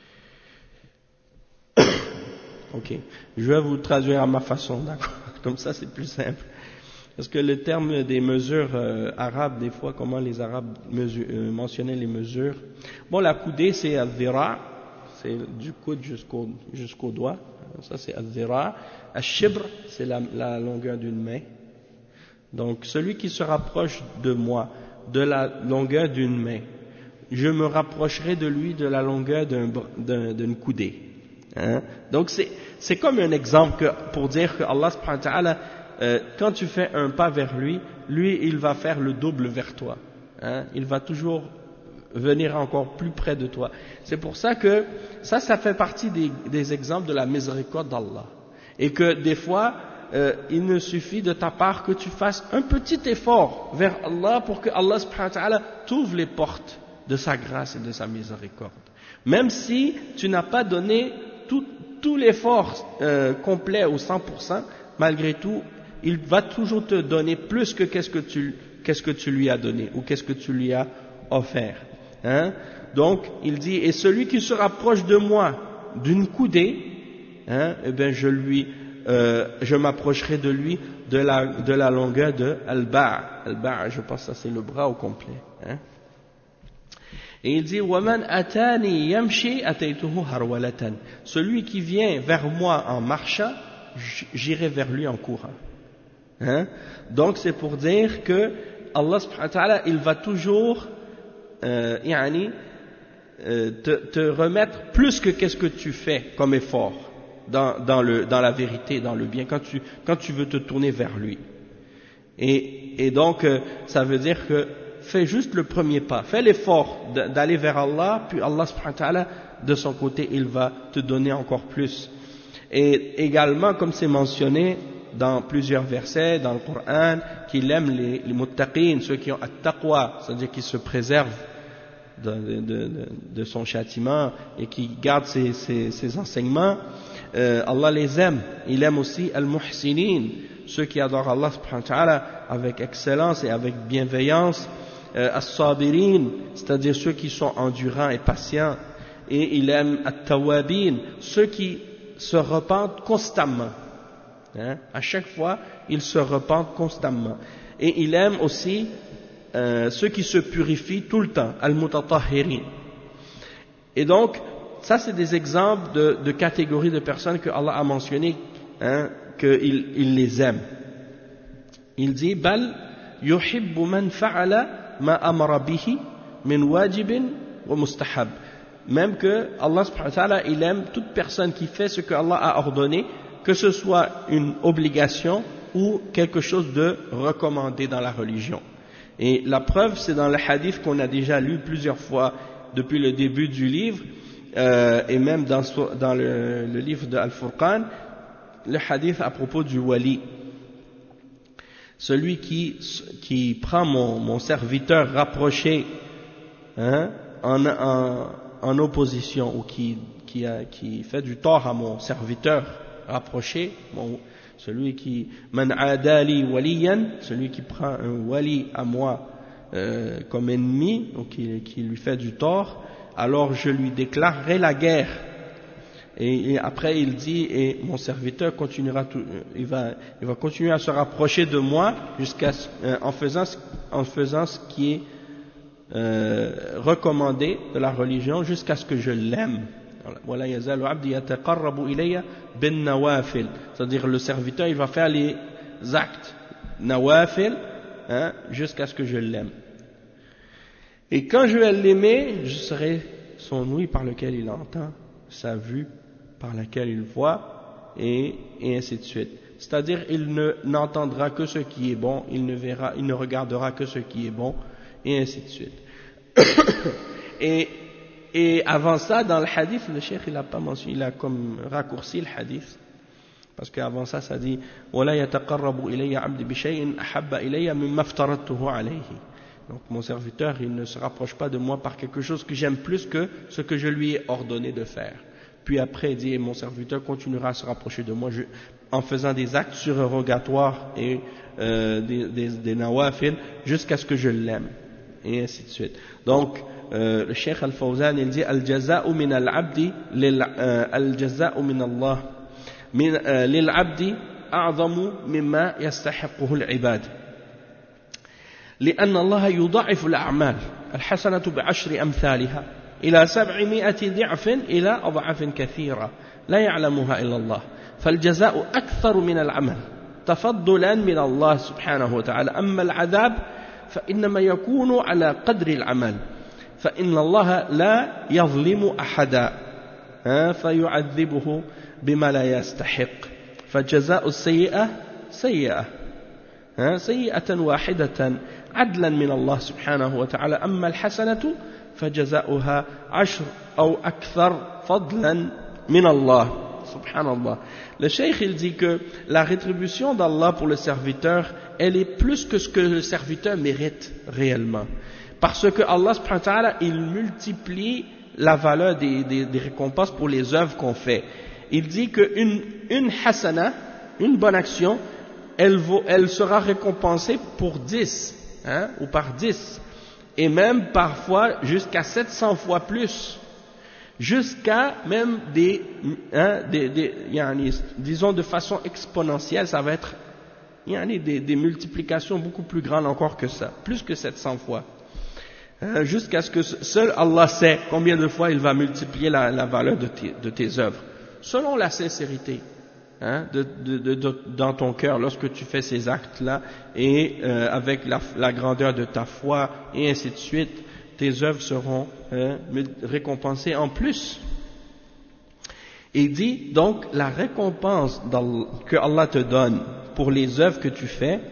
Ok, je vais vous traduire à ma façon, d'accord, comme ça c'est plus simple. Parce que le terme des mesures arabes, des fois, comment les Arabes mentionnaient les mesures. Bon, la coudée c'est al-dhira, c'est du coude jusqu'au doigt, ça c'est al-dhira. Al-shibr, c'est la longueur d'une main. Donc, celui qui se rapproche de moi, de la longueur d'une main, je me rapprocherai de lui de la longueur d'une coudée. Hein? Donc, c'est comme un exemple pour dire que Allah subhanahu wa ta'ala, quand tu fais un pas vers lui, il va faire le double vers toi. Hein? Il va toujours venir encore plus près de toi. C'est pour ça que ça fait partie des exemples de la miséricorde d'Allah. Et que des fois, il ne suffit de ta part que tu fasses un petit effort vers Allah pour que Allah subhanahu wa ta'ala t'ouvre les portes de sa grâce et de sa miséricorde. Même si tu n'as pas donné tout l'effort complet au 100%, malgré tout, il va toujours te donner plus que qu'est-ce que tu lui as donné ou qu'est-ce que tu lui as offert. Hein? Donc, il dit, et celui qui se rapproche de moi d'une coudée, hein, eh bien, je m'approcherai de lui de la longueur de Al-Ba'. Al-Ba', je pense que ça c'est le bras au complet. Hein? Et il dit, وَمَنْ أَتَانِي يَمْشِي أَتَيْتُهُ هَرْوَلَةً. Celui qui vient vers moi en marchant, j'irai vers lui en courant. Hein? Donc c'est pour dire que Allah subhanahu wa ta'ala, il va toujours te remettre plus que qu'est-ce que tu fais comme effort dans la vérité, dans le bien, quand tu veux te tourner vers lui. Et donc ça veut dire que fais juste le premier pas, fais l'effort d'aller vers Allah, puis Allah subhanahu wa ta'ala, de son côté, il va te donner encore plus. Et également, comme c'est mentionné dans plusieurs versets dans le Coran, qu'il aime les muttaqin, ceux qui ont at-taqwa, c'est-à-dire qui se préservent de son châtiment et qui gardent ses enseignements, Allah les aime. Il aime aussi al-muhsinin, ceux qui adorent Allah subhanahu wa ta'ala avec excellence et avec bienveillance, as-sabirin, c'est-à-dire ceux qui sont endurants et patients, et il aime at-tawabin, ceux qui se repentent constamment. Hein? À chaque fois, ils se repentent constamment. Et il aime aussi ceux qui se purifient tout le temps, al-mutatahhirin. Et donc, ça c'est des exemples de catégories de personnes que Allah a mentionnées, hein, qu'il les aime. Il dit, bal yuhibbu man fa'ala ma amara bihi min wajibin wa mustahab. Même que Allah subhanahu wa ta'ala, il aime toute personne qui fait ce que Allah a ordonné, que ce soit une obligation ou quelque chose de recommandé dans la religion. Et la preuve, c'est dans le hadith qu'on a déjà lu plusieurs fois depuis le début du livre, et même dans le livre de Al-Furqan, le hadith à propos du wali. Celui qui prend mon serviteur rapproché, hein, en opposition, ou qui fait du tort à mon serviteur rapproché, celui qui man adali waliyan, celui qui prend un wali à moi comme ennemi, ou qui lui fait du tort, alors je lui déclarerai la guerre. Et après il dit, et mon serviteur continuera il va continuer à se rapprocher de moi en faisant ce qui est recommandé de la religion jusqu'à ce que je l'aime. C'est-à-dire le serviteur il va faire les actes nawafil, hein, jusqu'à ce que je l'aime. Et quand je vais l'aimer, je serai son ouïe par lequel il entend, sa vue par laquelle il voit, et ainsi de suite. C'est-à-dire, n'entendra que ce qui est bon, il ne regardera que ce qui est bon, et ainsi de suite. et avant ça, dans le hadith, le cheikh, il a pas mentionné, il a comme raccourci le hadith. Parce qu'avant ça, ça dit وَلَا يَتَقَرَّبُ إِلَيَّ عَبْدِ بِشَيْءٍ أَحَبَّ إِلَيَّ مِمَّا افْتَرَضْتُهُ عَلَيْهِ. Donc mon serviteur, il ne se rapproche pas de moi par quelque chose que j'aime plus que ce que je lui ai ordonné de faire. Puis après, il dit, mon serviteur continuera à se rapprocher de moi en faisant des actes surérogatoires et des nawafil jusqu'à ce que je l'aime. Et ainsi de suite. Donc, le Cheikh Al-Fawzan, il dit Al-jaza'u min al-abdi al-jaza'u min Allah lil-abdi a'zamu mimma yastahiquhu al-ibad. لأن الله يضاعف الأعمال الحسنة بعشر أمثالها إلى 700 ضعف إلى أضعاف كثيرة لا يعلمها إلا الله فالجزاء أكثر من العمل تفضلا من الله سبحانه وتعالى أما العذاب فإنما يكون على قدر العمل فإن الله لا يظلم أحدا فيعذبه بما لا يستحق فجزاء السيئة سيئة سيئة واحدة عدلا من الله سبحانه وتعالى أما الحسنة فجزاؤها 10 أو أكثر فضلا من الله Subhanallah. Le cheikh il dit que la rétribution d'Allah pour le serviteur, elle est plus que ce que le serviteur mérite réellement. Parce que Allah subhanahu wa ta'ala, il multiplie la valeur des récompenses pour les œuvres qu'on fait. Il dit qu'une hasana, une bonne action, elle sera récompensée pour 10, ou par 10. Et même parfois jusqu'à 700 fois plus. Jusqu'à même disons de façon exponentielle, ça va être des multiplications beaucoup plus grandes encore que ça, plus que 700 fois. Jusqu'à ce que seul Allah sait combien de fois il va multiplier la valeur de tes œuvres, selon la sincérité dans ton cœur lorsque tu fais ces actes-là et avec la grandeur de ta foi et ainsi de suite. Tes œuvres seront récompensées en plus. Il dit donc la récompense que Allah te donne pour les œuvres que tu fais,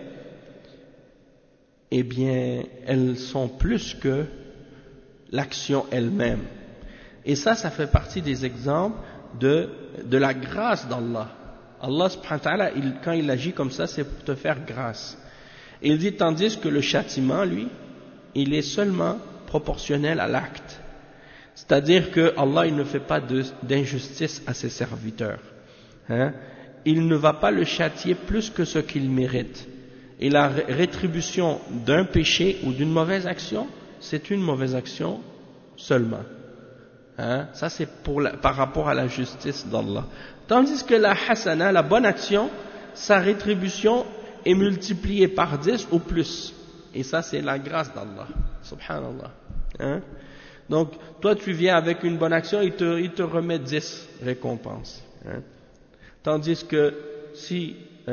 eh bien, elles sont plus que l'action elle-même. Et ça fait partie des exemples de la grâce d'Allah. Allah subhanahu wa ta'ala, quand il agit comme ça, c'est pour te faire grâce. Il dit tandis que le châtiment, lui, il est seulement proportionnel à l'acte. C'est-à-dire que Allah, il ne fait pas d'injustice à ses serviteurs. Il ne va pas le châtier plus que ce qu'il mérite. Et la rétribution d'un péché ou d'une mauvaise action, c'est une mauvaise action seulement. Ça, c'est par rapport à la justice d'Allah. Tandis que la hasana, la bonne action, sa rétribution est multipliée par 10 ou plus. Et ça, c'est la grâce d'Allah. Subhanallah. Donc, toi, tu viens avec une bonne action, il te remet 10 récompenses. Tandis que si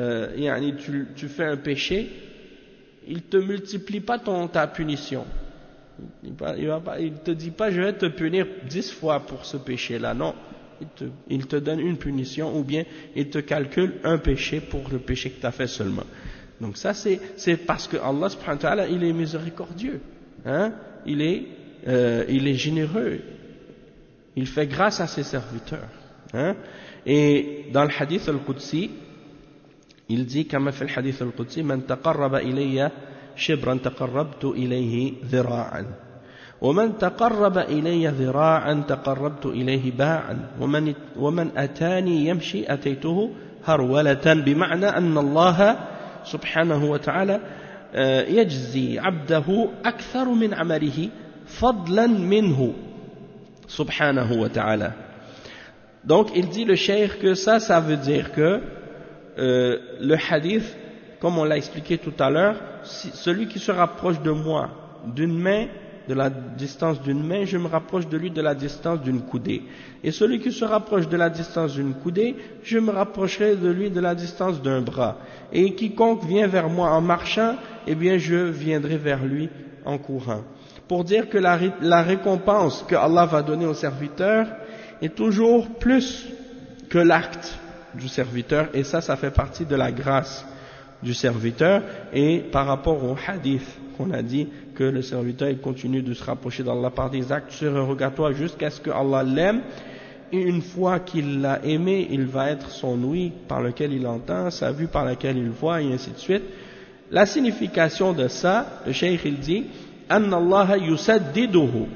tu fais un péché, il te multiplie pas ta punition. Il te dit pas, je vais te punir 10 fois pour ce péché-là. Non, il te donne une punition ou bien il te calcule un péché pour le péché que tu as fait seulement. Donc ça, c'est parce que Allah subhanahu wa ta'ala, il est miséricordieux. Il est généreux. Il fait grâce à ses serviteurs. Et dans le hadith al-Qudsi, il dit, comme fait le hadith al-Qudsi, Man taqarraba ilayya shibran taqarrabtu ilayhi dhira'an. ومن تقرب إلي ذراعا تقربت إليه باعا ومن أتاني يمشي أتيته هرولة بمعنى أن الله سبحانه وتعالى يجزي عبده أكثر من عمله فضلا منه سبحانه وتعالى. Donc il dit le cheikh que ça veut dire que le hadith, comme on l'a expliqué tout à l'heure, celui qui se rapproche de moi d'une main, de la distance d'une main, je me rapproche de lui de la distance d'une coudée. Et celui qui se rapproche de la distance d'une coudée, je me rapprocherai de lui de la distance d'un bras. Et quiconque vient vers moi en marchant, eh bien je viendrai vers lui en courant. Pour dire que la récompense que Allah va donner au serviteur est toujours plus que l'acte. du serviteur, et ça fait partie de la grâce du serviteur. Et par rapport au hadith qu'on a dit que le serviteur il continue de se rapprocher d'Allah par des actes surrogatoires jusqu'à ce que Allah l'aime, et une fois qu'il l'a aimé, il va être son ouïe par lequel il entend, sa vue par laquelle il voit, et ainsi de suite. La signification de ça, le cheikh il dit أن الله يسدده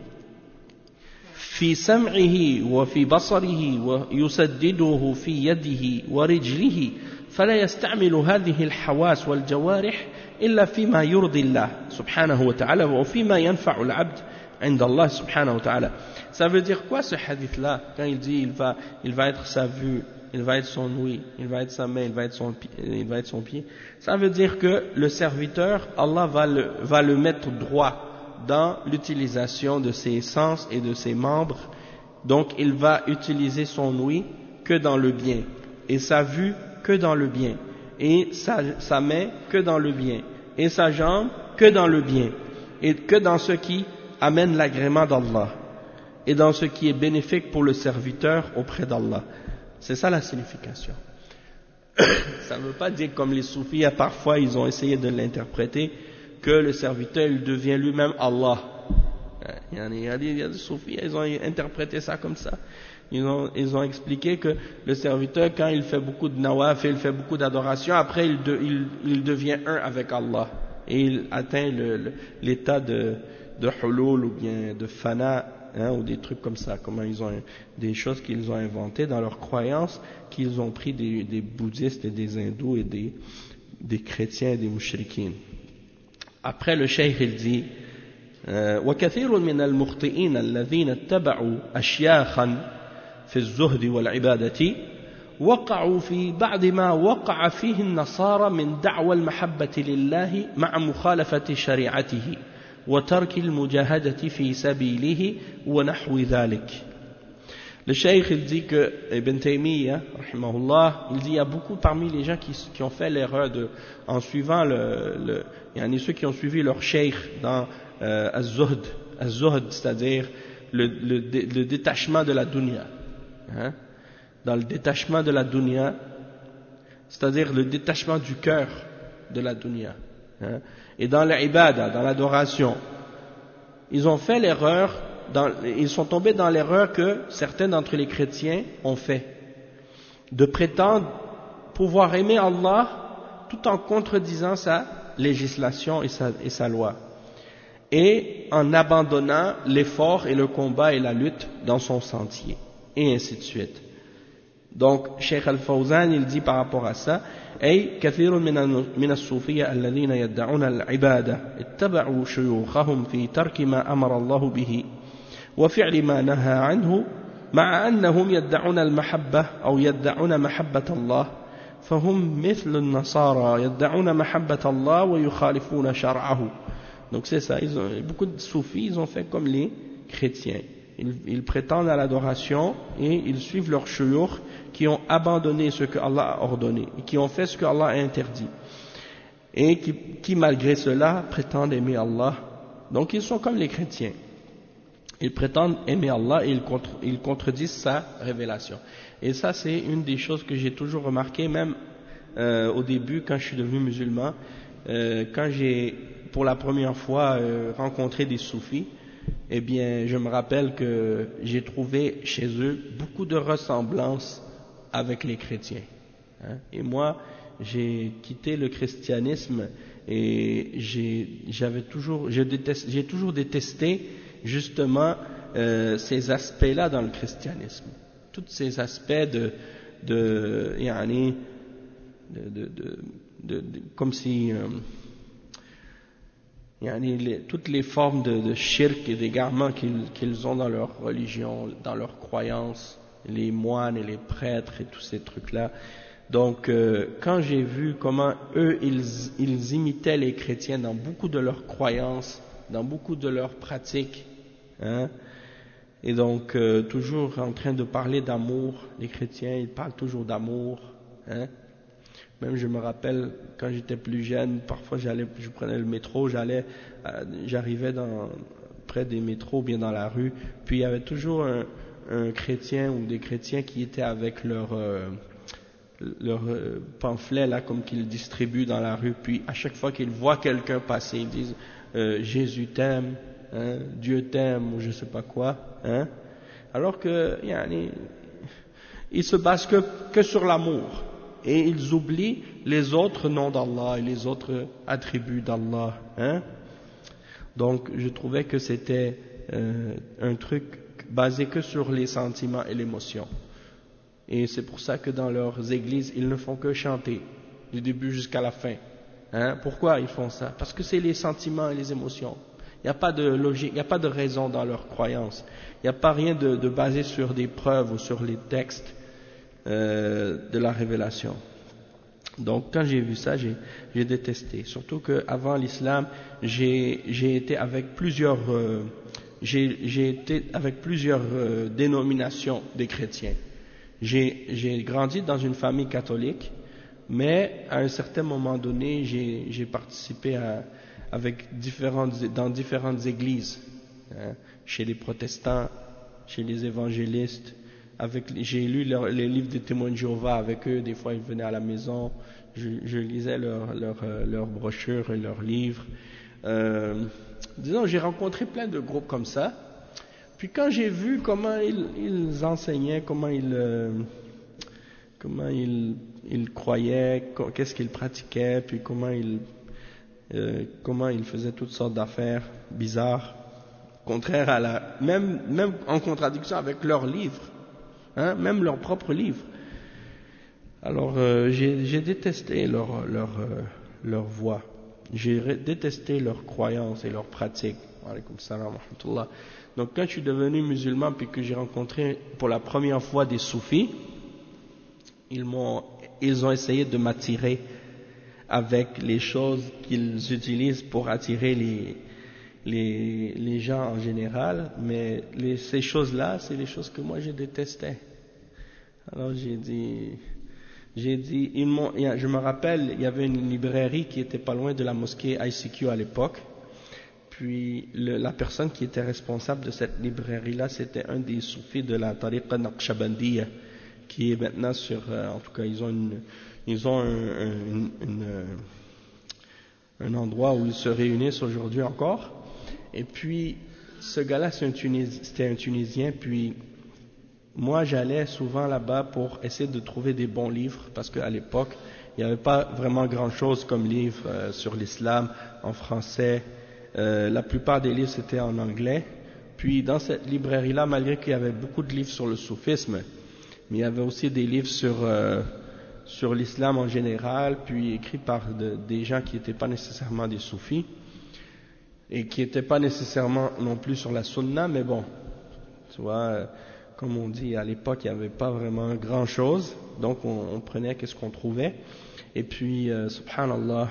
في سمعه وفي بصره ويسدده في يده ورجله فلا يستعمل هذه الحواس والجوارح إلا فيما يرضي الله سبحانه وتعالى وفيما ينفع العبد عند الله سبحانه وتعالى. Ça veut dire quoi ce hadith là quand il dit il va être sa vue, il va être son ouïe, il va être sa main, il va être son pied? Ça veut dire que le serviteur, Allah va le mettre droit dans l'utilisation de ses sens et de ses membres. Donc il va utiliser son ouïe que dans le bien, et sa vue que dans le bien, et sa main que dans le bien, et sa jambe que dans le bien, et que dans ce qui amène l'agrément d'Allah, et dans ce qui est bénéfique pour le serviteur auprès d'Allah. C'est ça la signification. Ça ne veut pas dire comme les soufis, parfois ils ont essayé de l'interpréter, que le serviteur il devient lui-même Allah. Il y a des soufis, ils ont interprété ça comme ça. Ils ont expliqué que le serviteur, quand il fait beaucoup de nawaf, il fait beaucoup d'adoration, après il devient un avec Allah. Et il atteint l'état de hulul ou bien de fana, ou des trucs comme ça, comment ils ont des choses qu'ils ont inventées dans leurs croyances, qu'ils ont pris des bouddhistes et des hindous et des chrétiens et des mouchrikines. Après le cheikh il dit وكثير من المخطئين الذين اتبعوا أشياخا في الزهد والعبادة وقعوا في بعض ما وقع فيه النصارى من دعوى المحبة لله مع مخالفة شريعته وترك المجاهدة في سبيله ونحو ذلك. Le cheikh il dit que Ibn Taymiyyah rahimahullah, il dit il y a beaucoup parmi les gens qui ont fait l'erreur en suivant il y en a ceux qui ont suivi leur cheikh dans az-zuhd, c'est-à-dire le détachement de la dunya, dans le détachement de la dunya, c'est-à-dire le détachement du cœur de la dunya, et dans l'ibada, dans l'adoration, ils ont fait l'erreur, ils sont tombés dans l'erreur que certains d'entre les chrétiens ont fait, de prétendre pouvoir aimer Allah tout en contredisant sa législation et sa loi, et en abandonnant l'effort et le combat et la lutte dans son sentier, et ainsi de suite. Donc, Cheikh Al-Fawzan, il dit par rapport à ça, أي كثير من الصوفية الذين يدعون العبادة اتبعوا شيوخهم في ترك ما أمر الله به وفعل ما نهى عنه مع أنهم يدعون المحبة أو يدعون محبة الله فهم مثل النصارى يدعون محبة الله ويخالفون شرعه. Donc c'est ça, beaucoup de soufis, ils ont fait comme les chrétiens. Ils prétendent à l'adoration et ils suivent leurs shuyukh qui ont abandonné ce que Allah a ordonné et qui ont fait ce que Allah a interdit et qui malgré cela prétendent aimer Allah. Donc ils sont comme les chrétiens, ils prétendent aimer Allah et ils contredisent sa révélation. Et ça c'est une des choses que j'ai toujours remarqué, même au début quand je suis devenu musulman, quand j'ai pour la première fois rencontré des soufis. Eh bien, je me rappelle que j'ai trouvé chez eux beaucoup de ressemblances avec les chrétiens. Et moi, j'ai quitté le christianisme et j'ai toujours détesté justement ces aspects-là dans le christianisme. Tous ces aspects comme si toutes les formes de shirk et d'égarement qu'ils ont dans leur religion, dans leurs croyances, les moines et les prêtres et tous ces trucs-là. Donc, quand j'ai vu comment eux, ils imitaient les chrétiens dans beaucoup de leurs croyances, dans beaucoup de leurs pratiques, et donc toujours en train de parler d'amour, les chrétiens, ils parlent toujours d'amour, Même je me rappelle quand j'étais plus jeune, parfois je prenais le métro, j'arrivais près des métros, bien dans la rue, puis il y avait toujours un chrétien ou des chrétiens qui étaient avec pamphlets là comme qu'ils distribuent dans la rue, puis à chaque fois qu'ils voient quelqu'un passer, ils disent Jésus t'aime, hein, Dieu t'aime ou je sais pas quoi, hein, alors que ils se basent que sur l'amour et ils oublient les autres noms d'Allah et les autres attributs d'Allah, hein. Donc je trouvais que c'était un truc basé que sur les sentiments et l'émotion. Et c'est pour ça que dans leurs églises, ils ne font que chanter, du début jusqu'à la fin. Hein? Pourquoi ils font ça? Parce que c'est les sentiments et les émotions. Il n'y a pas de logique, il n'y a pas de raison dans leurs croyances. Il n'y a pas rien de basé sur des preuves ou sur les textes de la révélation. Donc quand j'ai vu ça, j'ai détesté. Surtout qu'avant l'islam, j'ai été avec plusieurs dénominations des chrétiens. J'ai grandi dans une famille catholique, mais à un certain moment donné, j'ai participé dans différentes églises, hein, chez les protestants, chez les évangélistes. J'ai lu les livres des témoins de Jéhovah avec eux. Des fois, ils venaient à la maison. Je lisais leurs brochures et leurs livres. Disons, j'ai rencontré plein de groupes comme ça. Puis quand j'ai vu comment ils enseignaient, comment ils croyaient, qu'est-ce qu'ils pratiquaient, puis comment ils faisaient toutes sortes d'affaires bizarres, contraires même en contradiction avec leurs livres, hein, même leurs propres livres. Alors j'ai détesté leur voix, j'ai détesté leurs croyances et leurs pratiques. Wa alaykoum salam wa rahmatullah. Donc quand je suis devenu musulman puis que j'ai rencontré pour la première fois des soufis, ils ont essayé de m'attirer avec les choses qu'ils utilisent pour attirer les gens en général, mais ces choses-là, c'est les choses que moi je détestais. Alors j'ai dit, je me rappelle, il y avait une librairie qui était pas loin de la mosquée ICQ à l'époque. Puis la personne qui était responsable de cette librairie-là, c'était un des soufis de la tariqa Naqshbandiyya, qui est maintenant en tout cas, ils ont un endroit où ils se réunissent aujourd'hui encore. Et puis, ce gars-là, c'était un Tunisien, puis moi, j'allais souvent là-bas pour essayer de trouver des bons livres, parce qu'à l'époque, il n'y avait pas vraiment grand-chose comme livre sur l'islam en français. La plupart des livres c'était en anglais. Puis dans cette librairie-là, malgré qu'il y avait beaucoup de livres sur le soufisme, mais il y avait aussi des livres sur l'islam en général, puis écrits par des gens qui n'étaient pas nécessairement des soufis et qui n'étaient pas nécessairement non plus sur la sunna, mais bon, tu vois, comme on dit à l'époque, il n'y avait pas vraiment grand-chose, donc on prenait qu'est-ce qu'on trouvait. Et puis, subhanallah,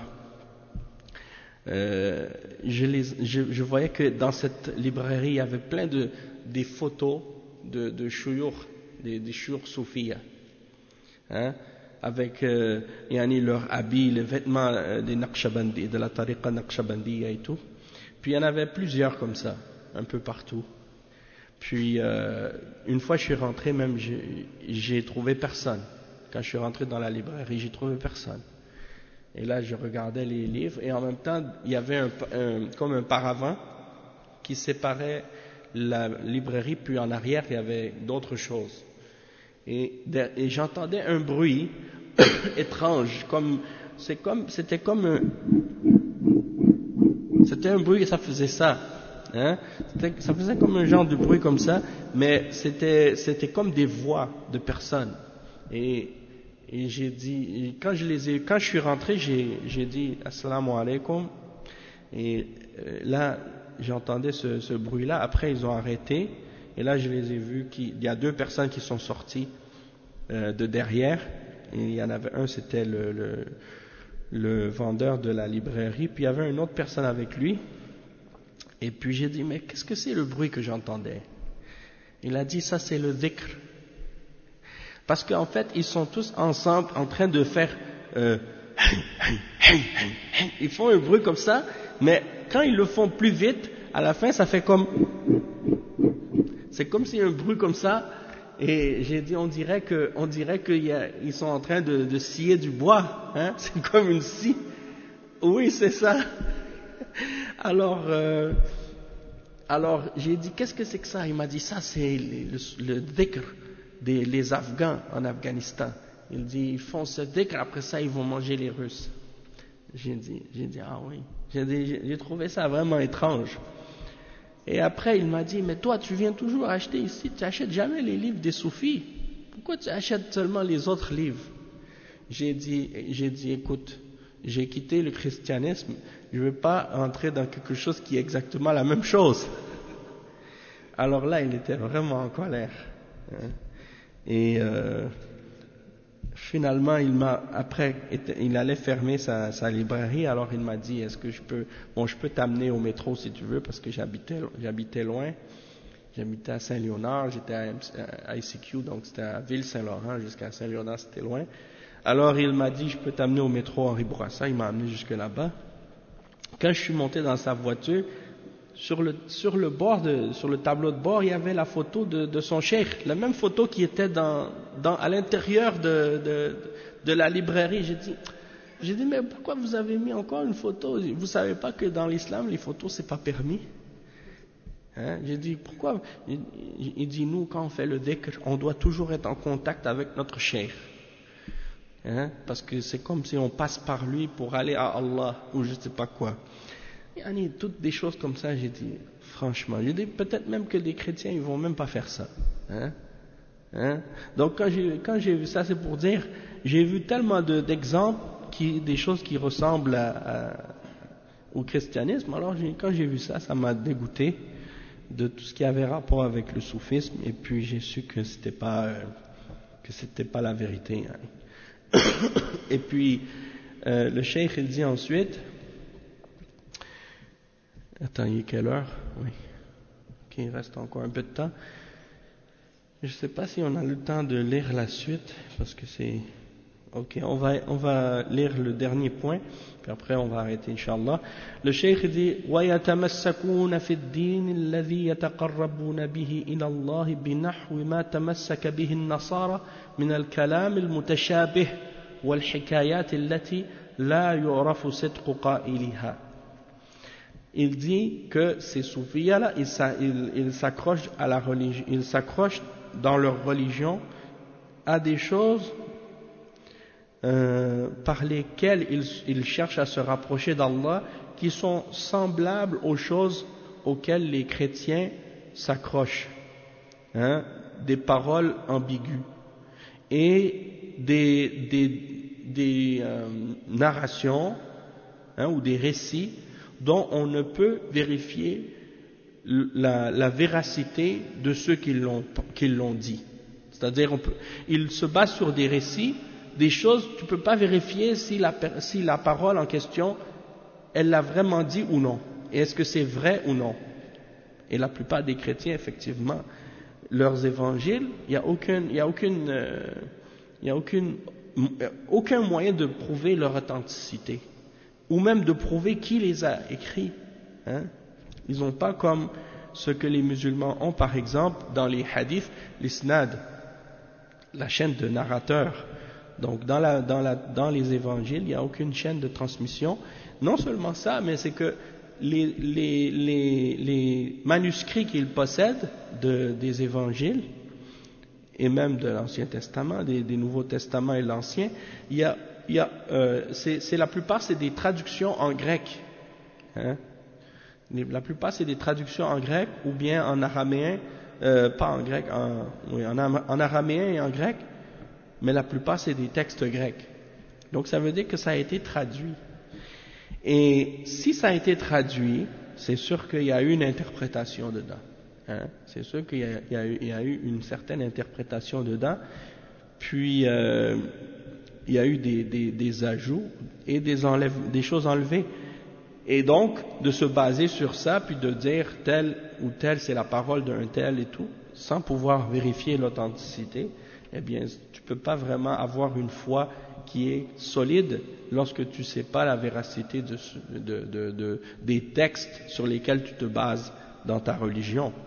je voyais que dans cette librairie, il y avait plein des photos de shuyukh, des shuyukh soufis, hein, avec leurs habits, les vêtements des Naqshbandi, de la tariqa Naqshbandiyya et tout. Puis il y en avait plusieurs comme ça, un peu partout. Puis une fois je suis rentré, même j'ai trouvé personne. Quand je suis rentré dans la librairie, j'ai trouvé personne. Et là, je regardais les livres, et en même temps, il y avait comme un paravent qui séparait la librairie, puis en arrière, il y avait d'autres choses. Et j'entendais un bruit étrange, c'était un bruit, et ça faisait ça. Hein? Ça faisait comme un genre de bruit comme ça, mais c'était comme des voix de personnes. Et j'ai dit, quand je suis rentré, j'ai dit assalamu alaikum, et là j'entendais ce bruit-là. Après ils ont arrêté, et là je les ai vus, il y a deux personnes qui sont sorties de derrière, et il y en avait un, c'était le vendeur de la librairie, puis il y avait une autre personne avec lui. Et puis j'ai dit, mais qu'est-ce que c'est le bruit que j'entendais? Il a dit, ça c'est le dhikr. Parce qu'en fait, ils sont tous ensemble en train de faire... ils font un bruit comme ça, mais quand ils le font plus vite, à la fin, ça fait comme... C'est comme si un bruit comme ça, Et j'ai dit, on dirait qu'ils sont en train de scier du bois, hein, c'est comme une scie. Oui, c'est ça. Alors j'ai dit, qu'est-ce que c'est que ça? Il m'a dit, ça c'est le dhikr les Afghans en Afghanistan. Il dit, ils font ce dhikr, après ça ils vont manger les Russes. J'ai dit, ah oui. J'ai trouvé ça vraiment étrange. Et après il m'a dit, mais toi tu viens toujours acheter ici, tu n'achètes jamais les livres des soufis. Pourquoi tu achètes seulement les autres livres? J'ai dit, écoute, j'ai quitté le christianisme, je ne veux pas entrer dans quelque chose qui est exactement la même chose. Alors là, il était vraiment en colère. Hein. Et finalement, il allait fermer sa librairie, alors il m'a dit, est-ce que je peux t'amener au métro si tu veux, parce que j'habitais loin. J'habitais à Saint-Léonard, j'étais à ICQ, donc c'était à Ville-Saint-Laurent, jusqu'à Saint-Léonard, c'était loin. Alors il m'a dit, je peux t'amener au métro Henri Bourassa, il m'a amené jusque là-bas. Quand je suis monté dans sa voiture, sur le tableau de bord, il y avait la photo de son cheikh, la même photo qui était à l'intérieur de la librairie. J'ai dit, mais pourquoi vous avez mis encore une photo? Vous savez pas que dans l'islam, les photos, c'est pas permis? Hein? J'ai dit, pourquoi? Il dit, nous, quand on fait le dhikr, on doit toujours être en contact avec notre cheikh. Hein? Parce que c'est comme si on passe par lui pour aller à Allah, ou je sais pas quoi. Toutes des choses comme ça, j'ai dit, franchement, j'ai dit, peut-être même que les chrétiens, ils vont même pas faire ça. Hein? Donc quand j'ai vu ça, c'est pour dire, j'ai vu tellement d'exemples, des choses qui ressemblent au christianisme, alors quand j'ai vu ça, ça m'a dégoûté de tout ce qui avait rapport avec le soufisme, et puis j'ai su que c'était pas la vérité. Hein. Et puis le cheikh il dit ensuite, attends, il est quelle heure? Oui. Ok, il reste encore un peu de temps. Je ne sais pas si on a le temps de lire la suite, parce que c'est... Ok, on va lire le dernier point, puis après on va arrêter, Inch'Allah. Le cheikh dit وَيَتَمَسَّكُونَ فِي الدِّينِ الَّذِي يَتَقَرَّبُونَ بِهِ إِلَى اللَّهِ بِنَحْوِ مَا تَمَسَّكَ بِهِ النَّصَارَى مِنَ الْكَلَامِ الْمُتَشَابِهِ وَالْحِكَايَاتِ الَّتِي لَا يُعْرَفُ صِدْقُ قَائِلِهَا. Il dit que ces soufis-là, ils s'accrochent à la religion, ils s'accrochent dans leur religion à des choses par lesquelles ils cherchent à se rapprocher d'Allah, qui sont semblables aux choses auxquelles les chrétiens s'accrochent, hein, des paroles ambiguës et des narrations, hein, ou des récits dont on ne peut vérifier la véracité de ceux qui l'ont dit. C'est-à-dire, il se base sur des récits, des choses, tu ne peux pas vérifier si la parole en question, elle l'a vraiment dit ou non. Et est-ce que c'est vrai ou non? Et la plupart des chrétiens, effectivement, leurs évangiles, il n'y a aucun moyen de prouver leur authenticité, ou même de prouver qui les a écrits. Hein? Ils n'ont pas comme ce que les musulmans ont, par exemple, dans les hadiths, l'isnad, la chaîne de narrateurs. Donc dans les évangiles, il n'y a aucune chaîne de transmission. Non seulement ça, mais c'est que les manuscrits qu'ils possèdent des évangiles, et même de l'Ancien Testament, des Nouveaux Testaments et l'Ancien, la plupart c'est des traductions en grec. Hein? La plupart c'est des traductions en grec ou bien en araméen, pas en grec, en araméen et en grec, mais la plupart c'est des textes grecs. Donc ça veut dire que ça a été traduit. Et si ça a été traduit, c'est sûr qu'il y a eu une interprétation dedans. Hein? C'est sûr qu'il y a eu une certaine interprétation dedans, puis il y a eu des ajouts et des choses enlevées. Et donc, de se baser sur ça, puis de dire tel ou tel, c'est la parole d'un tel et tout, sans pouvoir vérifier l'authenticité, eh bien, tu peux pas vraiment avoir une foi qui est solide lorsque tu sais pas la véracité des textes sur lesquels tu te bases dans ta religion.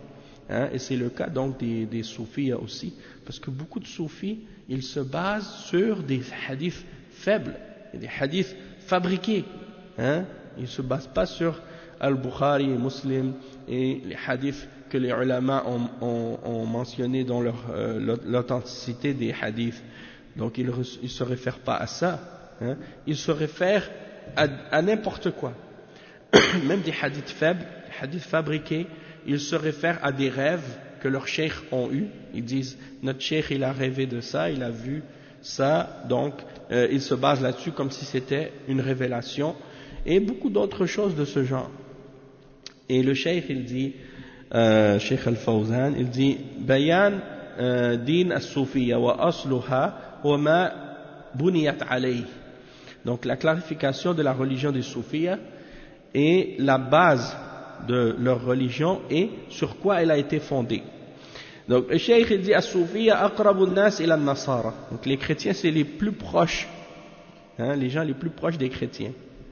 Hein, et c'est le cas donc des soufis aussi, parce que beaucoup de soufis, ils se basent sur des hadiths faibles, des hadiths fabriqués. Hein, ils ne se basent pas sur Al-Bukhari et Muslim et les hadiths que les ulama ont mentionné dans l'authenticité des hadiths. Donc ils ne se réfèrent pas à ça. Hein, ils se réfèrent à n'importe quoi. Même des hadiths faibles, des hadiths fabriqués, ils se réfèrent à des rêves que leurs cheikhs ont eus. Ils disent, notre cheikh il a rêvé de ça, il a vu ça, donc ils se basent là-dessus comme si c'était une révélation, et beaucoup d'autres choses de ce genre. Et le cheikh il dit, Cheikh Al-Fawzan, il dit, Bayan din as-soufiyya wa asluha wa ma buniyat alayh. Donc la clarification de la religion des soufis et la base de leur religion et sur quoi elle a été fondée. Donc le cheikh il dit as-soufiyya aqrabu an-nas ila an-nasara. Donc les chrétiens c'est les plus proches, hein, les gens les plus proches des chrétiens.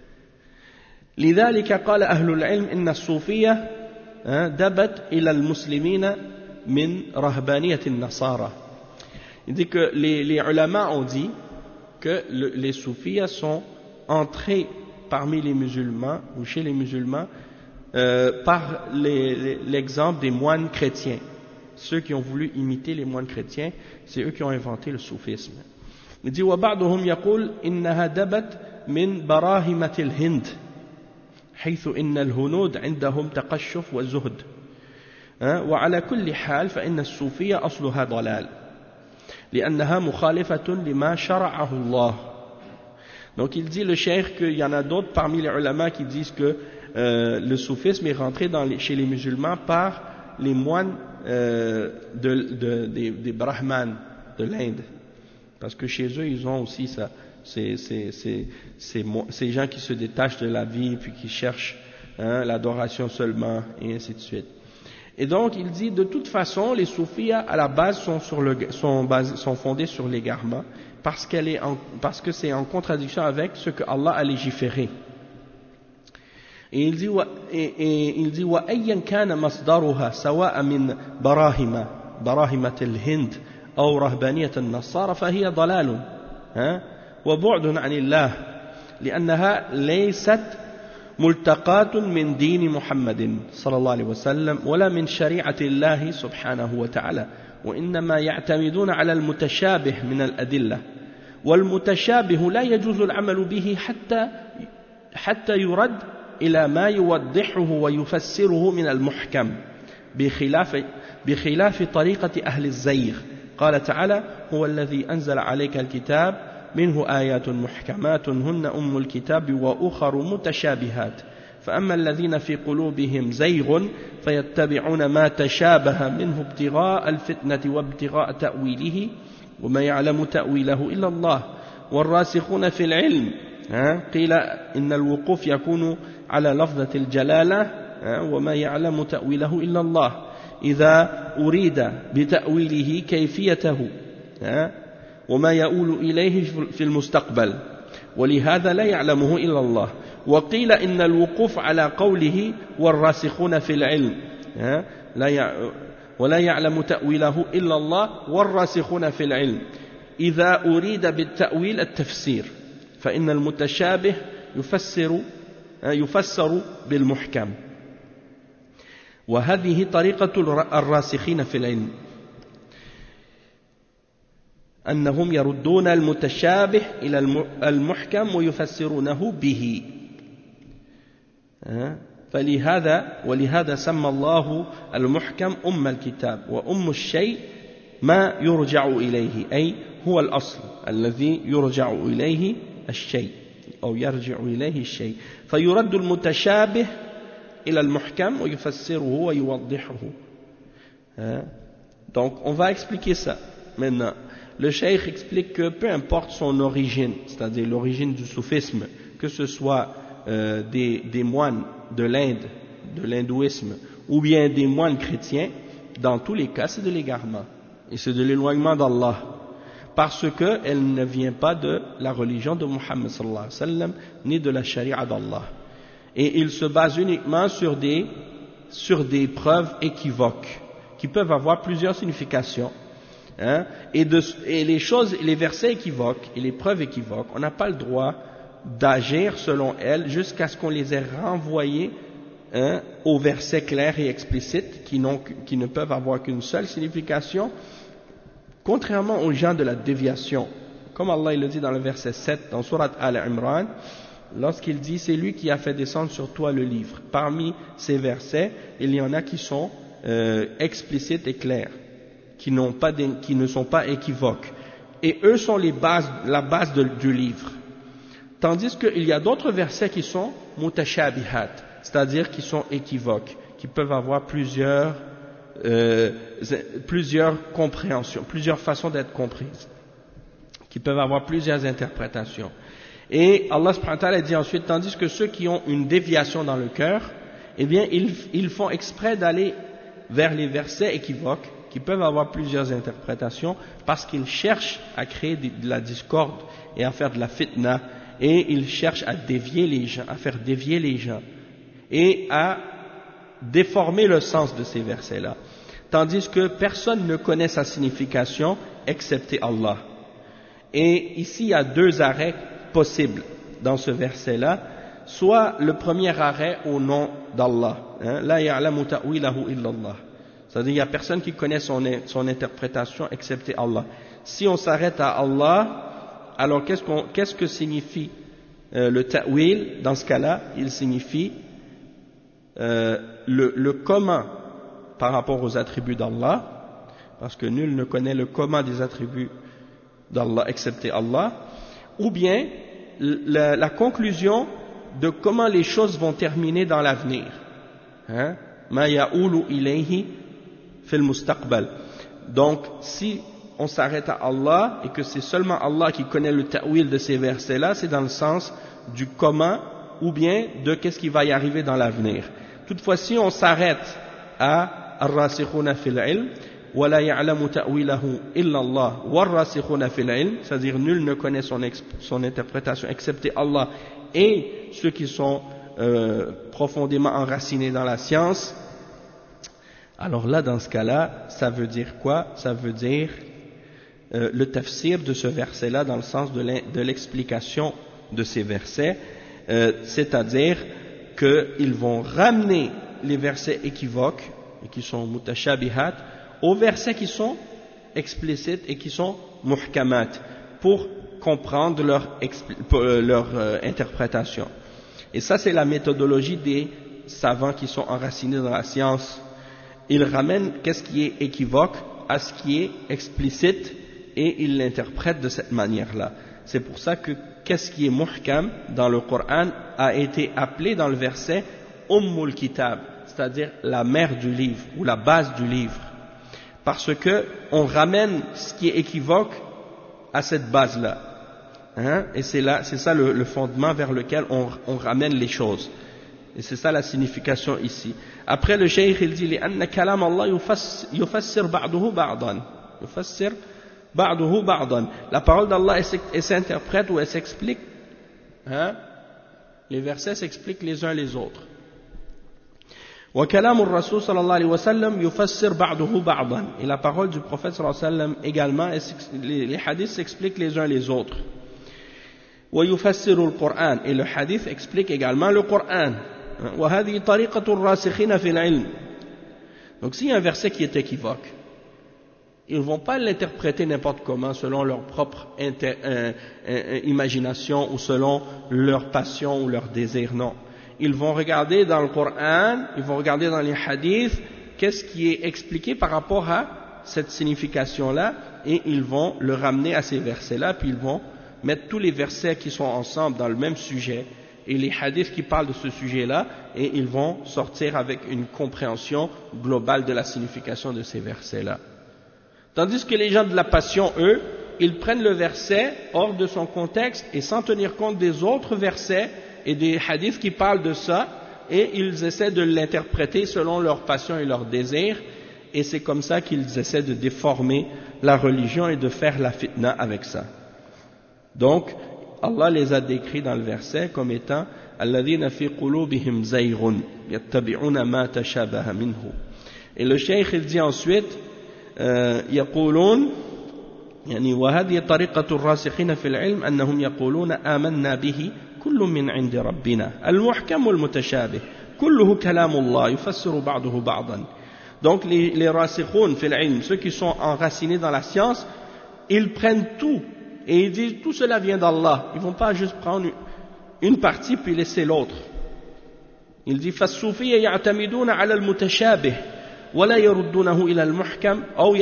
لذلك قال أهل العلم إن الصوفية دبت إلى المسلمين من رهبانية النصارى. Il dit que les ulama ont dit que les soufis sont entrés parmi les musulmans ou chez les musulmans par l'exemple des moines chrétiens. Ceux qui ont voulu imiter les moines chrétiens, c'est eux qui ont inventé le soufisme. Il dit وبعضهم يقول إنها دبت من براهمة الهند حيث إن الهنود عندهم تقشف وزهد وعلى كل حال فإن الصوفية أصلها ضلال لأنها مخالفة لما شرعه الله. Donc il dit le cheikh qu'il y en a d'autres parmi les ulama qui disent que le soufisme est rentré chez les musulmans par les moines des brahmanes de l'Inde, parce que chez eux ils ont aussi ça, ces gens qui se détachent de la vie puis qui cherchent l'adoration seulement et ainsi de suite. Et donc il dit de toute façon les soufis à la base sont fondés sur l'égarement parce que c'est en contradiction avec ce que Allah a légiféré. Et il dit وأيا كان مصدرها سواء من براهمة الهند أو رهبانية النصارى فهي ضلال وبعد عن الله لأنها ليست ملتقاة من دين محمد صلى الله عليه وسلم ولا من شريعة الله سبحانه وتعالى وإنما يعتمدون على المتشابه من الأدلة والمتشابه لا يجوز العمل به حتى يرد إلى ما يوضحه ويفسره من المحكم بخلاف طريقة أهل الزيغ. قال تعالى هو الذي أنزل عليك الكتاب منه آيات محكمات هن أم الكتاب وأخر متشابهات فأما الذين في قلوبهم زيغ فيتبعون ما تشابه منه ابتغاء الفتنة وابتغاء تأويله وما يعلم تأويله إلا الله والراسخون في العلم قيل إن الوقوف يكون على لفظة الجلالة وما يعلم تأويله إلا الله إذا أريد بتأويله كيفيته وما يؤول إليه في المستقبل ولهذا لا يعلمه إلا الله وقيل إن الوقوف على قوله والراسخون في العلم ولا يعلم تأويله إلا الله والراسخون في العلم إذا أريد بالتأويل التفسير فإن المتشابه يفسر بالمحكم وهذه طريقة الراسخين في العلم أنهم يردون المتشابه إلى المحكم ويفسرونه به ولهذا سمى الله المحكم أم الكتاب وأم الشيء ما يرجع إليه أي هو الأصل الذي يرجع إليه الشيء أو يرجع إليه الشيء فيرد المتشابه إلى المحكم ويفسره ويوضحه. Donc on va expliquer ça maintenant. Le cheikh explique que peu importe son origine, c'est-à-dire l'origine du soufisme, que ce soit des moines de l'Inde, de l'hindouisme, ou bien des moines chrétiens, dans tous les cas c'est de l'égarement et c'est de l'éloignement d'Allah, parce qu'elle ne vient pas de la religion de Muhammad sallallahu alayhi wa sallam, ni de la charia d'Allah. Et il se base uniquement sur des preuves équivoques qui peuvent avoir plusieurs significations. Hein, et les versets équivoques et les preuves équivoques, on n'a pas le droit d'agir selon elles jusqu'à ce qu'on les ait renvoyées aux versets clairs et explicites qui ne peuvent avoir qu'une seule signification, contrairement aux gens de la déviation. Comme Allah il le dit dans le verset 7 dans Surat Al-Imran, lorsqu'il dit c'est lui qui a fait descendre sur toi le livre. Parmi ces versets, il y en a qui sont explicites et clairs, qui ne sont pas équivoques. Et eux sont la base du livre. Tandis qu'il y a d'autres versets qui sont mutashabihat, c'est-à-dire qui sont équivoques, qui peuvent avoir plusieurs compréhensions, plusieurs façons d'être comprises, qui peuvent avoir plusieurs interprétations. Et Allah subhanahu wa ta'ala dit ensuite, tandis que ceux qui ont une déviation dans le cœur, eh bien ils font exprès d'aller vers les versets équivoques, qui peuvent avoir plusieurs interprétations, parce qu'ils cherchent à créer de la discorde et à faire de la fitna, et ils cherchent à dévier les gens, à faire dévier les gens, et à déformer le sens de ces versets-là. Tandis que personne ne connaît sa signification excepté Allah. Et ici, il y a deux arrêts possibles dans ce verset-là. Soit le premier arrêt au nom d'Allah. La ya'lamu ta'wilahu illallah. C'est-à-dire, il n'y a personne qui connaît son interprétation excepté Allah. Si on s'arrête à Allah, alors qu'est-ce que signifie le ta'wil? Dans ce cas-là, il signifie le comment par rapport aux attributs d'Allah, parce que nul ne connaît le comment des attributs d'Allah excepté Allah, ou bien la conclusion de comment les choses vont terminer dans l'avenir. Ma ya'ulu ilayhi fil mustaqbal. Donc, si on s'arrête à Allah et que c'est seulement Allah qui connaît le ta'wil de ces versets-là, c'est dans le sens du comment ou bien de qu'est-ce qui va y arriver dans l'avenir. Toutefois, si on s'arrête à ar-rasikhuna fil ilm, wa la ya'lamu ta'wilahu illa Allah war-rasikhuna fil ilm, c'est-à-dire nul ne connaît son interprétation excepté Allah et ceux qui sont profondément enracinés dans la science, alors là, dans ce cas-là, ça veut dire quoi? Ça veut dire le tafsir de ce verset-là dans le sens de l'explication de ces versets, c'est-à-dire qu'ils vont ramener les versets équivoques et qui sont mutashabihat aux versets qui sont explicites et qui sont muhkamat pour comprendre leur interprétation. Et ça, c'est la méthodologie des savants qui sont enracinés dans la science. Ils ramènent qu'est-ce qui est équivoque à ce qui est explicite et ils l'interprètent de cette manière-là. C'est pour ça que qu'est-ce qui est muhkam dans le Coran a été appelé dans le verset Ummul Kitab, c'est-à-dire la mère du livre ou la base du livre. Parce que on ramène ce qui est équivoque à cette base-là. Et c'est ça le fondement vers lequel on ramène les choses. Et c'est ça la signification ici. Après le cheikh il dit لأن كلام الله يفسر بعضه بعضا. يفسر بعضه بعضا. La parole d'Allah elle s'interprète ou elle s'explique. Les versets s'expliquent les uns les autres. وكلام الرسول صلى الله عليه وسلم يفسر بعضه بعضا. Et la parole du prophète صلى الله عليه وسلم également, les hadiths s'expliquent les uns les autres. ويفسر القرآن. Et le hadith explique également le Coran. وهذه طريقة الراسخين في العلم. Donc s'il y a un verset qui est équivoque, ils ne vont pas l'interpréter n'importe comment selon leur propre imagination ou selon leur passion ou leur désir, non. Ils vont regarder dans le Coran, ils vont regarder dans les hadiths, qu'est-ce qui est expliqué par rapport à cette signification-là, et ils vont le ramener à ces versets-là, puis ils vont mettre tous les versets qui sont ensemble dans le même sujet, et les hadiths qui parlent de ce sujet-là, et ils vont sortir avec une compréhension globale de la signification de ces versets-là. Tandis que les gens de la passion, eux, ils prennent le verset hors de son contexte et sans tenir compte des autres versets et des hadiths qui parlent de ça, et ils essaient de l'interpréter selon leur passion et leur désir, et c'est comme ça qu'ils essaient de déformer la religion et de faire la fitna avec ça. Donc, Allah les a décrits dans le verset comme étant الذين في قلوبهم زيغ يتبعون ما تشابه منه Et le cheikh il dit ensuite يقولون يعني وهذه طريقة الراسخين في العلم أنهم يقولون آمنا به كل من عند ربنا المحكم والمتشابه كله كلام الله يفسر بعضه بعضا. Donc les rasikhoun fil ilm, ceux qui sont enracinés dans la science, ils prennent tout et ils disent tout cela vient d'Allah. Ils ne vont pas juste prendre une partie puis laisser l'autre. Il dit فالصوفية يعتمدون على المتشابه ولا يردونه إلى المحكم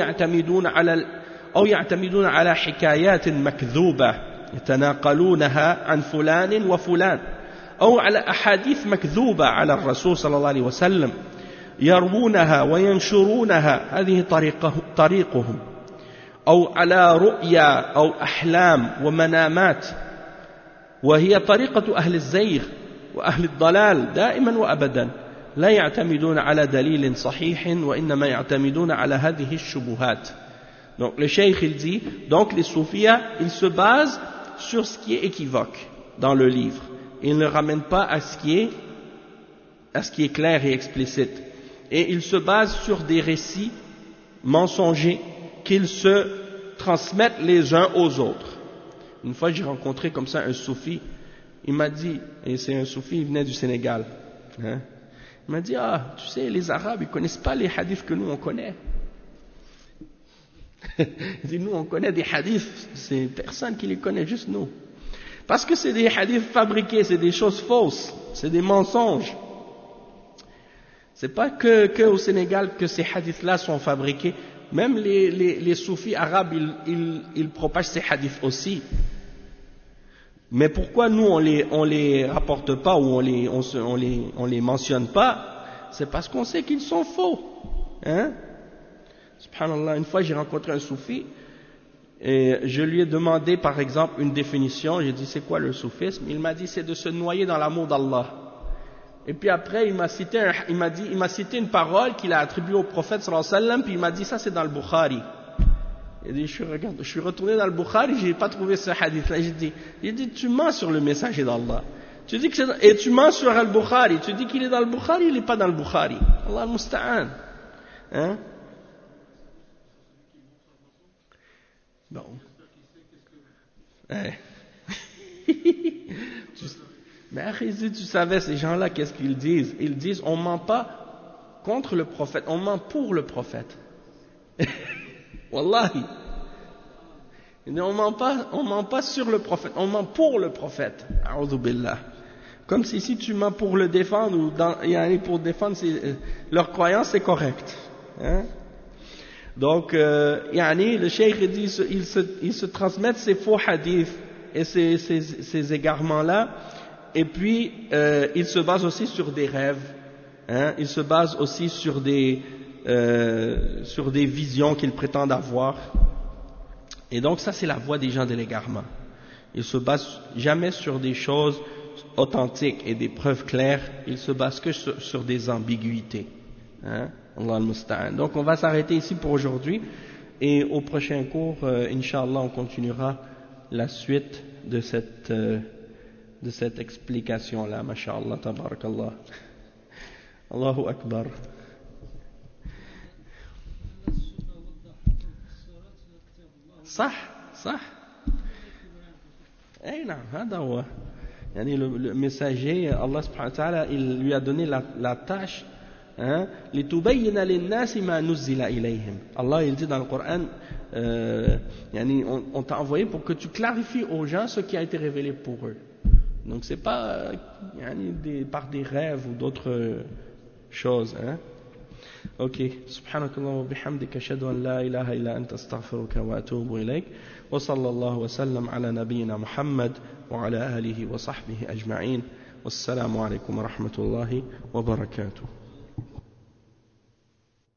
أو يعتمدون على حكايات مكذوبة يتناقلونها عن فلان وفلان أو على أحاديث مكذوبة على الرسول صلى الله عليه وسلم يروونها وينشرونها هذه طريقهم أو على رؤيا أو أحلام ومنامات وهي طريقة أهل الزيغ وأهل الضلال دائما وأبدا لا يعتمدون على دليل صحيح وإنما يعتمدون على هذه الشبهات. Donc le cheikh il dit, donc les soufis ils se basent sur ce qui est équivoque dans le livre. Ils ne ramènent pas à ce qui est clair et explicite. Et ils se basent sur des récits mensongers qu'ils se transmettent les uns aux autres. Une fois j'ai rencontré comme ça un soufi, il m'a dit, et c'est un soufi, il venait du Sénégal, hein, il m'a dit, ah, tu sais, les Arabes, ils connaissent pas les hadiths que nous on connaît. Il dit, nous on connaît des hadiths, c'est personne qui les connaît, juste nous. Parce que c'est des hadiths fabriqués, c'est des choses fausses, c'est des mensonges. C'est pas que au Sénégal que ces hadiths-là sont fabriqués. Même les soufis arabes, ils propagent ces hadiths aussi. Mais pourquoi nous on les rapporte pas ou on les mentionne pas? C'est parce qu'on sait qu'ils sont faux. Hein? Subhanallah, une fois j'ai rencontré un soufi et je lui ai demandé par exemple une définition. J'ai dit c'est quoi le soufisme? Il m'a dit c'est de se noyer dans l'amour d'Allah. Et puis après il m'a cité une parole qu'il a attribuée au prophète sallallahu alayhi wa sallam, puis il m'a dit ça c'est dans le Bukhari. Il dit je suis retourné dans le Bukhari, j'ai pas trouvé ce hadith là. J'ai dit tu mens sur le messager d'Allah. Tu dis que et tu mens sur al-Bukhari, tu dis qu'il est dans le Bukhari, il n'est pas dans le Bukhari. Allah al-Musta'an. Hein? Bon. Mais si tu savais ces gens-là, qu'est-ce qu'ils disent? Ils disent on ment pas contre le prophète, on ment pour le prophète. Wallahi. On ment pas sur le prophète, on ment pour le prophète. A'udhu billah. Comme si tu mens pour le défendre ou pour défendre leur croyance, c'est correct. Hein? Donc, le cheikh dit, ils se transmettent ces faux hadiths et ces égarements-là, et puis ils se basent aussi sur des rêves, hein, ils se basent aussi sur des visions qu'ils prétendent avoir. Et donc ça c'est la voie des gens de l'égarement. Ils se basent jamais sur des choses authentiques et des preuves claires, ils se basent que sur des ambiguïtés. Hein? Allah al-Musta'an. Donc on va s'arrêter ici pour aujourd'hui et au prochain cours, Inch'Allah, on continuera la suite de cette explication-là. Masha'Allah, tabarakallah. Allahu Akbar. صح أي نعم هذا هو يعني le messager Allah subhanahu wa ta'ala il lui a donné la tâche لتبين للناس ما نزل إليهم. Allah il dit dans le Coran on t'a envoyé pour que tu clarifies aux gens ce qui a été révélé pour eux. Donc c'est pas par des rêves ou d'autres choses, hein. Ok, subhanakallah wa bihamdika ashhadu an la ilaha illa anta astaghfiruka wa atubu ilayk wa sallallahu wa sallam ala nabiyyina Muhammad wa ala alihi wa sahbihi ajma'in. Wassalamu alaykum wa rahmatullahi wa barakatuh.